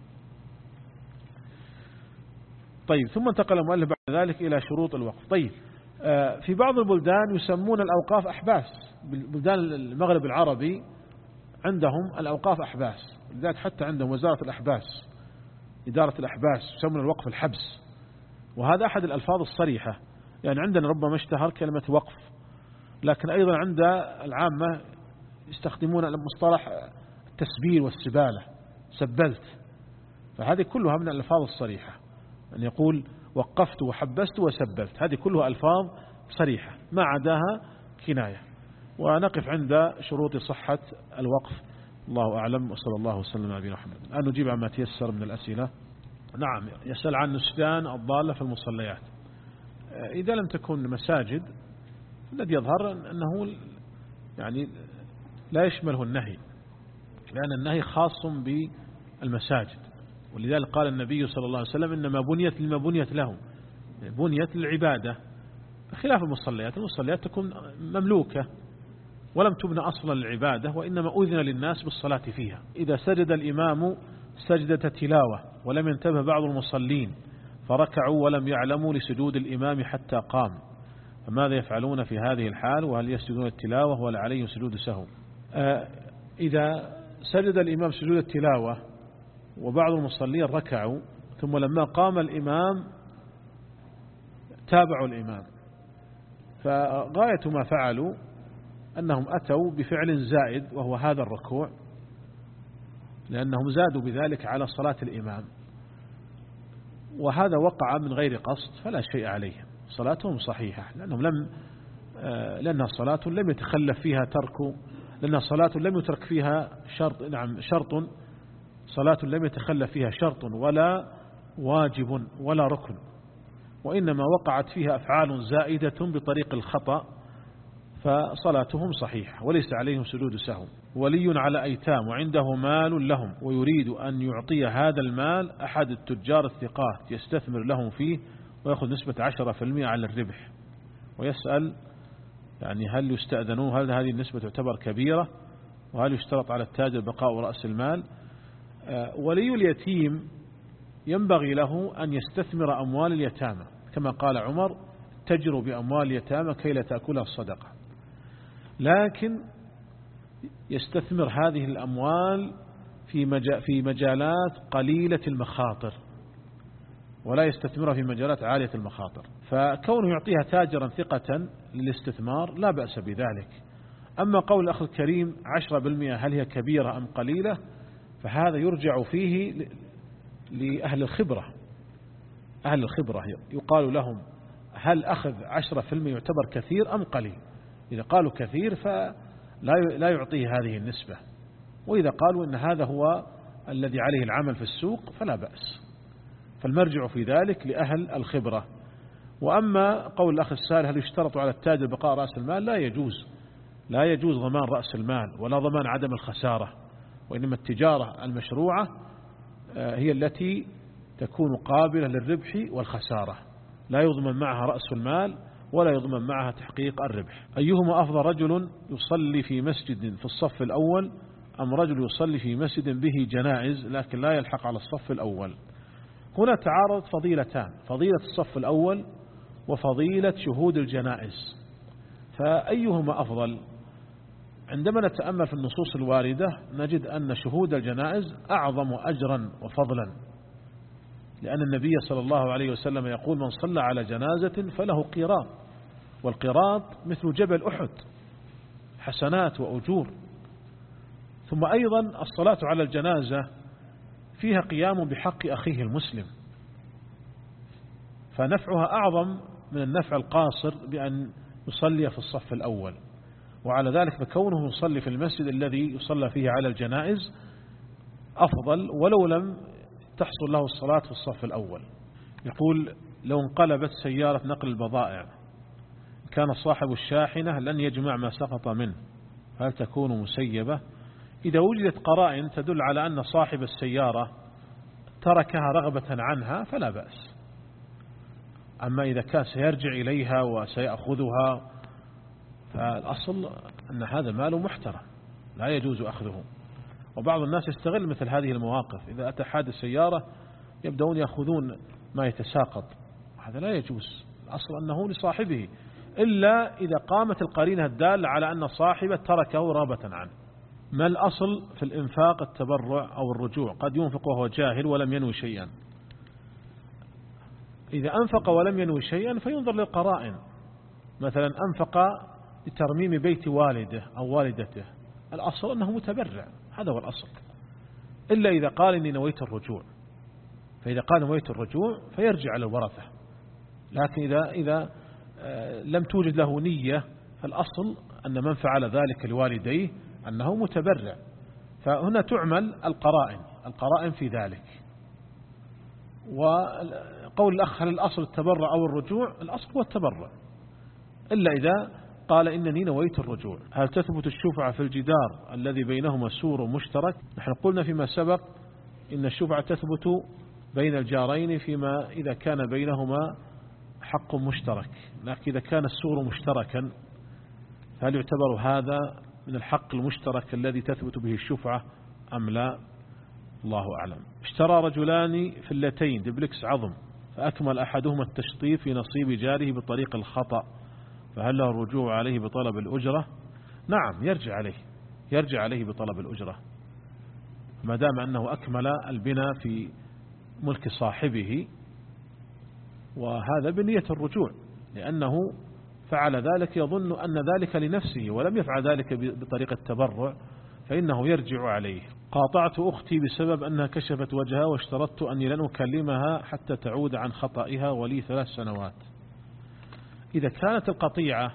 طيب، ثم انتقل المؤلف بعد ذلك إلى شروط الوقف. طيب، في بعض البلدان يسمون الأوقاف أحباس. بلدان المغرب العربي عندهم الأوقاف أحباس، لذلك حتى عندهم وزارة الأحباس، إدارة الأحباس، يسمون الوقف الحبس. وهذا أحد الألفاظ الصريحة، يعني عندنا ربما اشتهر كلمة وقف، لكن أيضا عند العامة يستخدمون المصطلح التسبيل والسبالة، سبلت. فهذه كلها من الألفاظ الصريحة، أن يقول وقفت وحبست وسبلت، هذه كلها ألفاظ صريحة ما عداها كناية. ونقف عند شروط صحة الوقف. الله أعلم، وصلى الله وسلم على نبينا محمد. الآن نجيب عما تيسر من الأسئلة. نعم، يسأل عن نسيان الضالة في المصليات. إذا لم تكن مساجد الذي يظهر أنه يعني لا يشمله النهي، لأن النهي خاص بالمساجد، ولذلك قال النبي صلى الله عليه وسلم إنما بنيت لما بنيت له، بنيت للعبادة، خلاف المصليات. المصليات تكون مملوكة ولم تبنى أصلا للعبادة، وإنما أذن للناس بالصلاة فيها. إذا سجد الإمام سجدة تلاوة ولم ينتبه بعض المصلين فركعوا ولم يعلموا لسجود الإمام حتى قام، فماذا يفعلون في هذه الحال؟ وهل يسجدون التلاوة ولا عليهم سجود سهو؟ آه إذا سجد الإمام سجود التلاوة وبعض المصلين ركعوا ثم لما قام الإمام تابعوا الإمام، فغاية ما فعلوا أنهم أتوا بفعل زائد وهو هذا الركوع، لأنهم زادوا بذلك على صلاة الإمام، وهذا وقع من غير قصد فلا شيء عليهم، صلاتهم صحيحة، لأنهم لم لأنها صلاة لم يتخلف فيها ترك، لأنها صلاة لم يترك فيها شرط، نعم شرط، صلاة لم يتخلف فيها شرط ولا واجب ولا ركن، وإنما وقعت فيها أفعال زائدة بطريق الخطأ، فصلاتهم صحيحة وليس عليهم سجود سهو. ولي على أيتام وعنده مال لهم ويريد أن يعطي هذا المال أحد التجار الثقات يستثمر لهم فيه ويأخذ نسبة عشرة في المئة على الربح، ويسأل يعني هل يستأذنون؟ هل هذه النسبة تعتبر كبيرة؟ وهل يشترط على التاجر بقاء رأس المال؟ ولي اليتيم ينبغي له أن يستثمر أموال اليتامى، كما قال عمر تجروا بأموال اليتامى كي لا تأكلها الصدقة، لكن يستثمر هذه الأموال في في مجالات قليلة المخاطر، ولا يستثمرها في مجالات عالية المخاطر. فكونه يعطيها تاجرا ثقة للاستثمار لا بأس بذلك. أما قول الأخ الكريم عشرة بالمئة هل هي كبيرة أم قليلة، فهذا يرجع فيه لأهل الخبرة. أهل الخبرة يقال لهم هل أخذ عشرة في المئة يعتبر كثير أم قليل؟ إذا قالوا كثير فلا يعطيه هذه النسبة، وإذا قالوا إن هذا هو الذي عليه العمل في السوق فلا بأس. فالمرجع في ذلك لأهل الخبرة. وأما قول الأخ السائل هل يشترط على التاجر بقاء رأس المال، لا يجوز، لا يجوز ضمان رأس المال ولا ضمان عدم الخسارة، وإنما التجارة المشروعة هي التي تكون قابلة للربح والخسارة، لا يضمن معها رأس المال ولا يضمن معها تحقيق الربح. أيهما أفضل، رجل يصلي في مسجد في الصف الأول أم رجل يصلي في مسجد به جنائز لكن لا يلحق على الصف الأول؟ هنا تعارض فضيلتان، فضيلة الصف الأول وفضيلة شهود الجنائز، فأيهما أفضل؟ عندما نتأمل في النصوص الواردة نجد أن شهود الجنائز أعظم أجرا وفضلا، لأن النبي صلى الله عليه وسلم يقول: من صلى على جنازة فله قيراط، والقيراط مثل جبل أحد، حسنات وأجور. ثم أيضا الصلاة على الجنازة فيها قيام بحق أخيه المسلم، فنفعها أعظم من النفع القاصر بأن يصلي في الصف الأول. وعلى ذلك فكونه يصلي في المسجد الذي يصلى فيه على الجنائز أفضل ولو لم تحصل له الصلاة في الصف الأول. يقول: لو انقلبت سيارة نقل البضائع كان صاحب الشاحنة لن يجمع ما سقط منه، هل تكون مسيبة؟ إذا وجدت قرائن تدل على أن صاحب السيارة تركها رغبة عنها فلا بأس، أما إذا كان سيرجع إليها وسيأخذها فالأصل أن هذا مال محترم لا يجوز أخذه. وبعض الناس يستغل مثل هذه المواقف، إذا أتى حادث سيارة يبدأون يأخذون ما يتساقط، هذا لا يجوز، الأصل أنه لصاحبه، إلا إذا قامت القرينة الدالة على أن صاحبه تركه رغبة عنه. ما الأصل في الإنفاق؟ التبرع أو الرجوع؟ قد ينفق وهو جاهل ولم ينوي شيئا. إذا أنفق ولم ينوي شيئا فينظر للقرائن، مثلا أنفق لترميم بيت والده أو والدته، الأصل أنه متبرع، هذا هو الأصل، إلا إذا قال إني نويت الرجوع، فإذا قال نويت الرجوع فيرجع على الورثة. لكن إذا إذا لم توجد له نية فالأصل أن من فعل ذلك لوالديه أنه متبرع. فهنا تعمل القرائن القرائن في ذلك. وقول الأخ هل الأصل التبرع أو الرجوع؟ الأصل هو التبرع، إلا إذا قال إنني نويت الرجوع. هل تثبت الشفعة في الجدار الذي بينهما سور مشترك؟ نحن قلنا فيما سبق إن الشفعة تثبت بين الجارين فيما إذا كان بينهما حق مشترك، لكن إذا كان السور مشتركا فهل يعتبر هذا من الحق المشترك الذي تثبت به الشفعة أم لا؟ الله أعلم. اشترى رجلان فلتين دبلكس عظم فأكمل أحدهما التشطيب في نصيب جاره بطريق الخطأ، فهل له الرجوع عليه بطلب الأجرة؟ نعم، يرجع عليه يرجع عليه بطلب الأجرة ما دام أنه أكمل البناء في ملك صاحبه، وهذا بنية الرجوع، لأنه فعل ذلك يظن أن ذلك لنفسه ولم يفعل ذلك بطريقة التبرع، فإنه يرجع عليه. قاطعت أختي بسبب أنها كشفت وجهها واشترطت أني لن أكلمها حتى تعود عن خطئها ولي ثلاث سنوات. إذا كانت القطيعة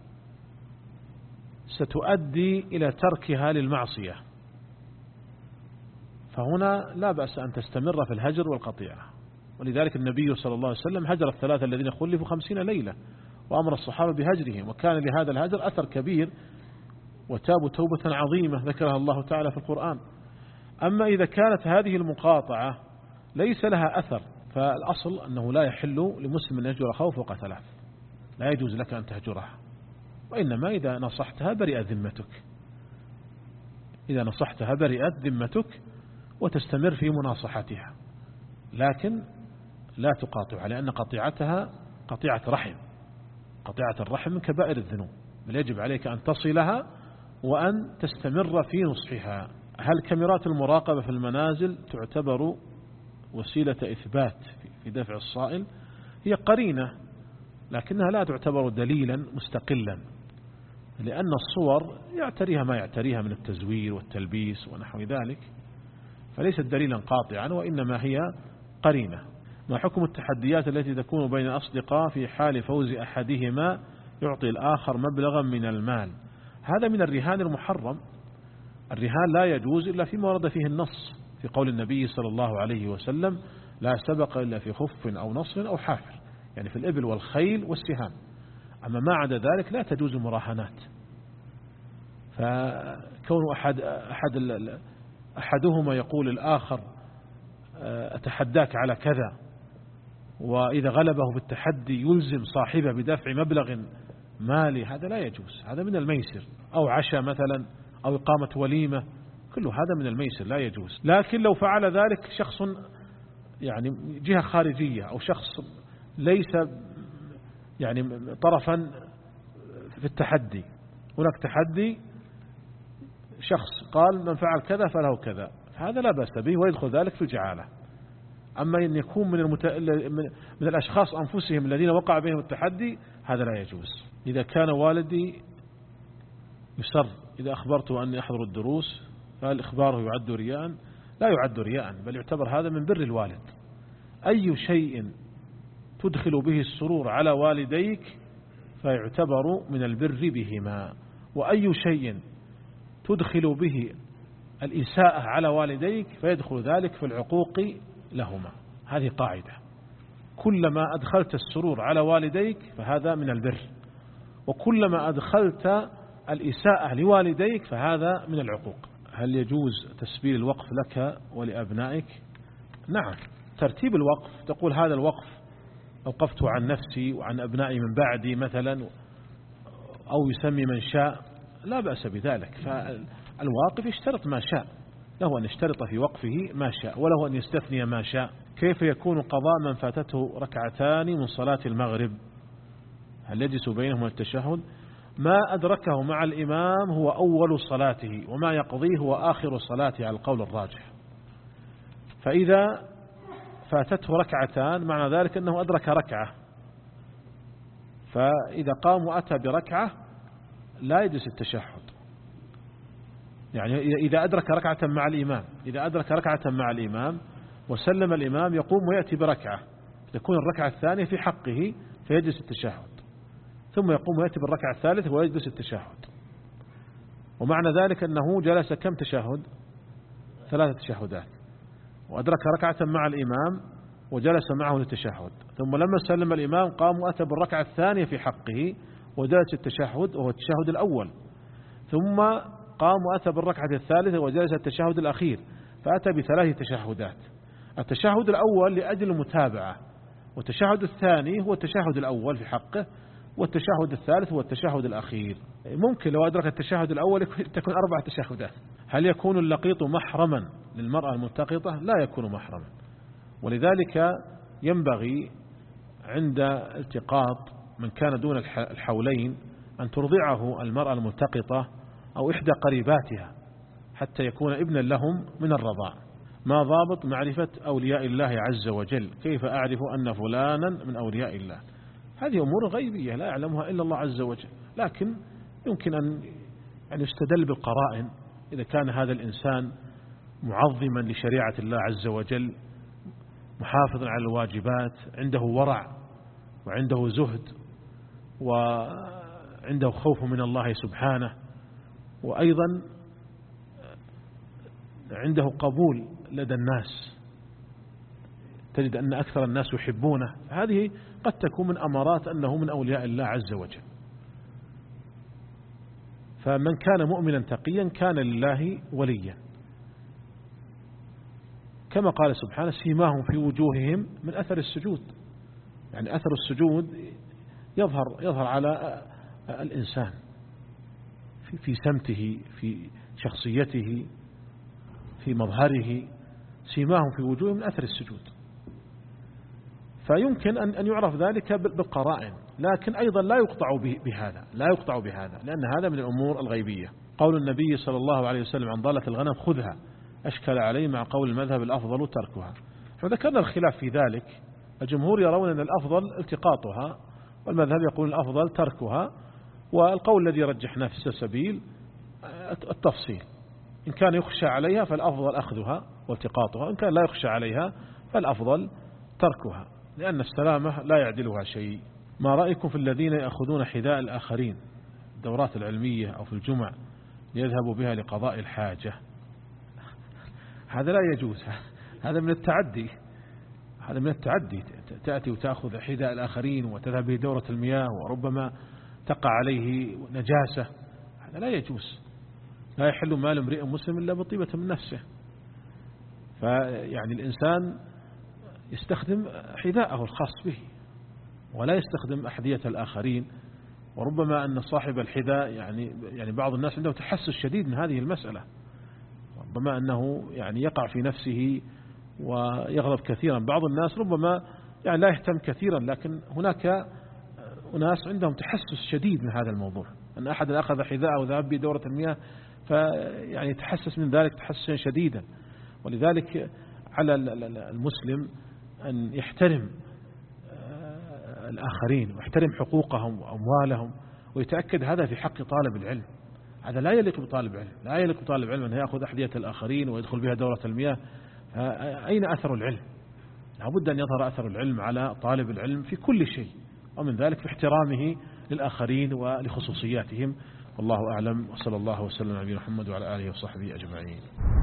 ستؤدي إلى تركها للمعصية فهنا لا بأس أن تستمر في الهجر والقطيعة، ولذلك النبي صلى الله عليه وسلم هجر الثلاثة الذين خلفوا خمسين ليلة وأمر الصحابة بهجرهم، وكان لهذا الهجر أثر كبير وتابوا توبة عظيمة ذكرها الله تعالى في القرآن. أما إذا كانت هذه المقاطعة ليس لها أثر فالأصل أنه لا يحل لمسلم أن يهجر أخاه فوق ثلاث، لا يجوز لك أن تهجرها، وإنما إذا نصحتها برئت ذمتك إذا نصحتها برئت ذمتك وتستمر في مناصحتها، لكن لا تقاطعها، لأن قطيعتها قطيعة رحم، قطيعة الرحم من كبائر الذنوب، بل يجب عليك أن تصلها وأن تستمر في نصحها. هل كاميرات المراقبة في المنازل تعتبر وسيلة إثبات في دفع الصائل؟ هي قرينة لكنها لا تعتبر دليلا مستقلا، لأن الصور يعتريها ما يعتريها من التزوير والتلبيس ونحو ذلك، فليست دليلا قاطعا وإنما هي قرينة. ما حكم التحديات التي تكون بين أصدقاء في حال فوز أحدهما يعطي الآخر مبلغا من المال؟ هذا من الرهان المحرم. الرهان لا يجوز إلا فيما ورد فيه النص في قول النبي صلى الله عليه وسلم: لا سبق إلا في خف أو نصر أو حافر، يعني في الإبل والخيل والسهام، أما ما عدا ذلك لا تجوز المراهنات. فكون أحد أحد أحدهما يقول الآخر أتحداك على كذا، وإذا غلبه بالتحدي يلزم صاحبه بدفع مبلغ مالي، هذا لا يجوز، هذا من الميسر. أو عشاء مثلا أو إقامة وليمة، كل هذا من الميسر لا يجوز. لكن لو فعل ذلك شخص يعني جهة خارجية أو شخص ليس يعني طرفا في التحدي، هناك تحدي شخص قال من فعل كذا فله كذا، هذا لا بأس به ويدخل ذلك في الجعالة. أما أن يكون من, المت... من الأشخاص أنفسهم الذين وقع بهم التحدي، هذا لا يجوز. إذا كان والدي يسر إذا أخبرته أني أحضر الدروس، فهل إخباره يعد رياء؟ لا يعد رياء، بل يعتبر هذا من بر الوالد. أي شيء تدخل به السرور على والديك فيعتبر من البر بهما، وأي شيء تدخل به الإساءة على والديك فيدخل ذلك في العقوق لهما. هذه قاعدة، كلما أدخلت السرور على والديك فهذا من البر، وكلما أدخلت الإساءة لوالديك فهذا من العقوق. هل يجوز تسبيل الوقف لك ولأبنائك؟ نعم، ترتيب الوقف، تقول هذا الوقف أوقفته عن نفسي وعن أبنائي من بعدي مثلا، أو يسمي من شاء، لا بأس بذلك. فالواقف يشترط ما شاء، له أن يشترط في وقفه ما شاء، وله أن يستثني ما شاء. كيف يكون قضاء من فاتته ركعتان من صلاة المغرب؟ هل يجلس بينهما التشهد؟ ما أدركه مع الإمام هو أول صلاته، وما يقضيه هو آخر صلاته على القول الراجح. فإذا فاتته ركعتان معنى ذلك أنه أدرك ركعة، فإذا قام وأتى بركعة لا يجلس التشهد. يعني إذا أدرك ركعة مع الإمام إذا أدرك ركعة مع الإمام وسلم الإمام يقوم ويأتي بركعة، تكون الركعة الثانية في حقه فيجلس التشهد، ثم يقوم ويأتي بالركعة الثالثة ويجلس التشهد. ومعنى ذلك أنه جلس كم تشهد؟ ثلاثة تشهدات، وأدرك ركعة مع الإمام وجلس معه للتشهد، ثم لما سلم الإمام قام وأتى بالركعة الثانية في حقه وجلس التشهد وهو التشهد الأول، ثم قام وأتى بالركعة الثالثة وجلس التشهد الأخير، فأتى بثلاث تشهدات. التشهد الأول لأجل المتابعة، والتشهد الثاني هو التشهد الأول في حقه، والتشهد الثالث هو التشهد الأخير. ممكن لو أدرك التشهد الأول تكون أربع تشهدات. هل يكون اللقيط محرما للمرأة الملتقطة؟ لا يكون محرما، ولذلك ينبغي عند التقاط من كان دون الحولين أن ترضعه المرأة الملتقطة أو إحدى قريباتها حتى يكون ابنا لهم من الرضاع. ما ضابط معرفة أولياء الله عز وجل؟ كيف أعرف أن فلانا من أولياء الله؟ هذه أمور غيبية لا يعلمها إلا الله عز وجل، لكن يمكن أن يعني يستدل بالقرائن. إذا كان هذا الإنسان معظما لشريعة الله عز وجل، محافظا على الواجبات، عنده ورع وعنده زهد وعنده خوف من الله سبحانه، وأيضا عنده قبول لدى الناس، تجد أن أكثر الناس يحبونه، هذه قد تكون من أمارات أنه من أولياء الله عز وجل. فمن كان مؤمنا تقيا كان لله وليا، كما قال سبحانه سيماهم في وجوههم من أثر السجود. يعني أثر السجود يظهر يظهر على الإنسان في سمته، في شخصيته، في مظهره، سيماهم في وجوههم من أثر السجود. فيمكن أن يعرف ذلك بالقرائن، لكن أيضا لا يقطع بهذا لا يقطع بهذا لأن هذا من الأمور الغيبية. قول النبي صلى الله عليه وسلم عن ضالة الغنم خذها أشكل عليه مع قول المذهب الأفضل تركها. فذكرنا الخلاف في ذلك، الجمهور يرون أن الأفضل التقاطها، والمذهب يقول الأفضل تركها، والقول الذي رجح نفس السبيل التفصيل، إن كان يخشى عليها فالأفضل أخذها والتقاطها، إن كان لا يخشى عليها فالأفضل تركها، لأن السلامة لا يعدلها شيء. ما رأيكم في الذين يأخذون حذاء الآخرين الدورات العلمية أو في الجمع ليذهبوا بها لقضاء الحاجة؟ هذا لا يجوز، هذا من التعدي هذا من التعدي تأتي وتأخذ حذاء الآخرين وتذهب به دورة المياه وربما تقع عليه نجاسة، هذا لا يجوز. لا يحل مال امرئ مسلم إلا بطيبة من نفسه. فيعني الإنسان يستخدم حذاءه الخاص به ولا يستخدم أحذية الآخرين. وربما أن صاحب الحذاء يعني يعني بعض الناس عنده تحسس شديد من هذه المسألة، ربما أنه يعني يقع في نفسه ويغضب كثيرا. بعض الناس ربما يعني لا يهتم كثيرا، لكن هناك أناس عندهم تحسس شديد من هذا الموضوع، أن أحد أخذ حذاءه وذهب بدورة المياه فيعني يتحسس من ذلك تحسسا شديدا. ولذلك على المسلم أن يحترم الآخرين ويحترم حقوقهم وأموالهم، ويتأكد هذا في حق طالب العلم. هذا لا يليق بطالب العلم، لا يليق بطالب العلم أن يأخذ أحذية الآخرين ويدخل بها دورة المياه. أين أثر العلم؟ لابد أن يظهر أثر العلم على طالب العلم في كل شيء، ومن ذلك في احترامه للآخرين ولخصوصياتهم. والله أعلم، وصلى الله وسلم على نبينا محمد وعلى آله وصحبه أجمعين.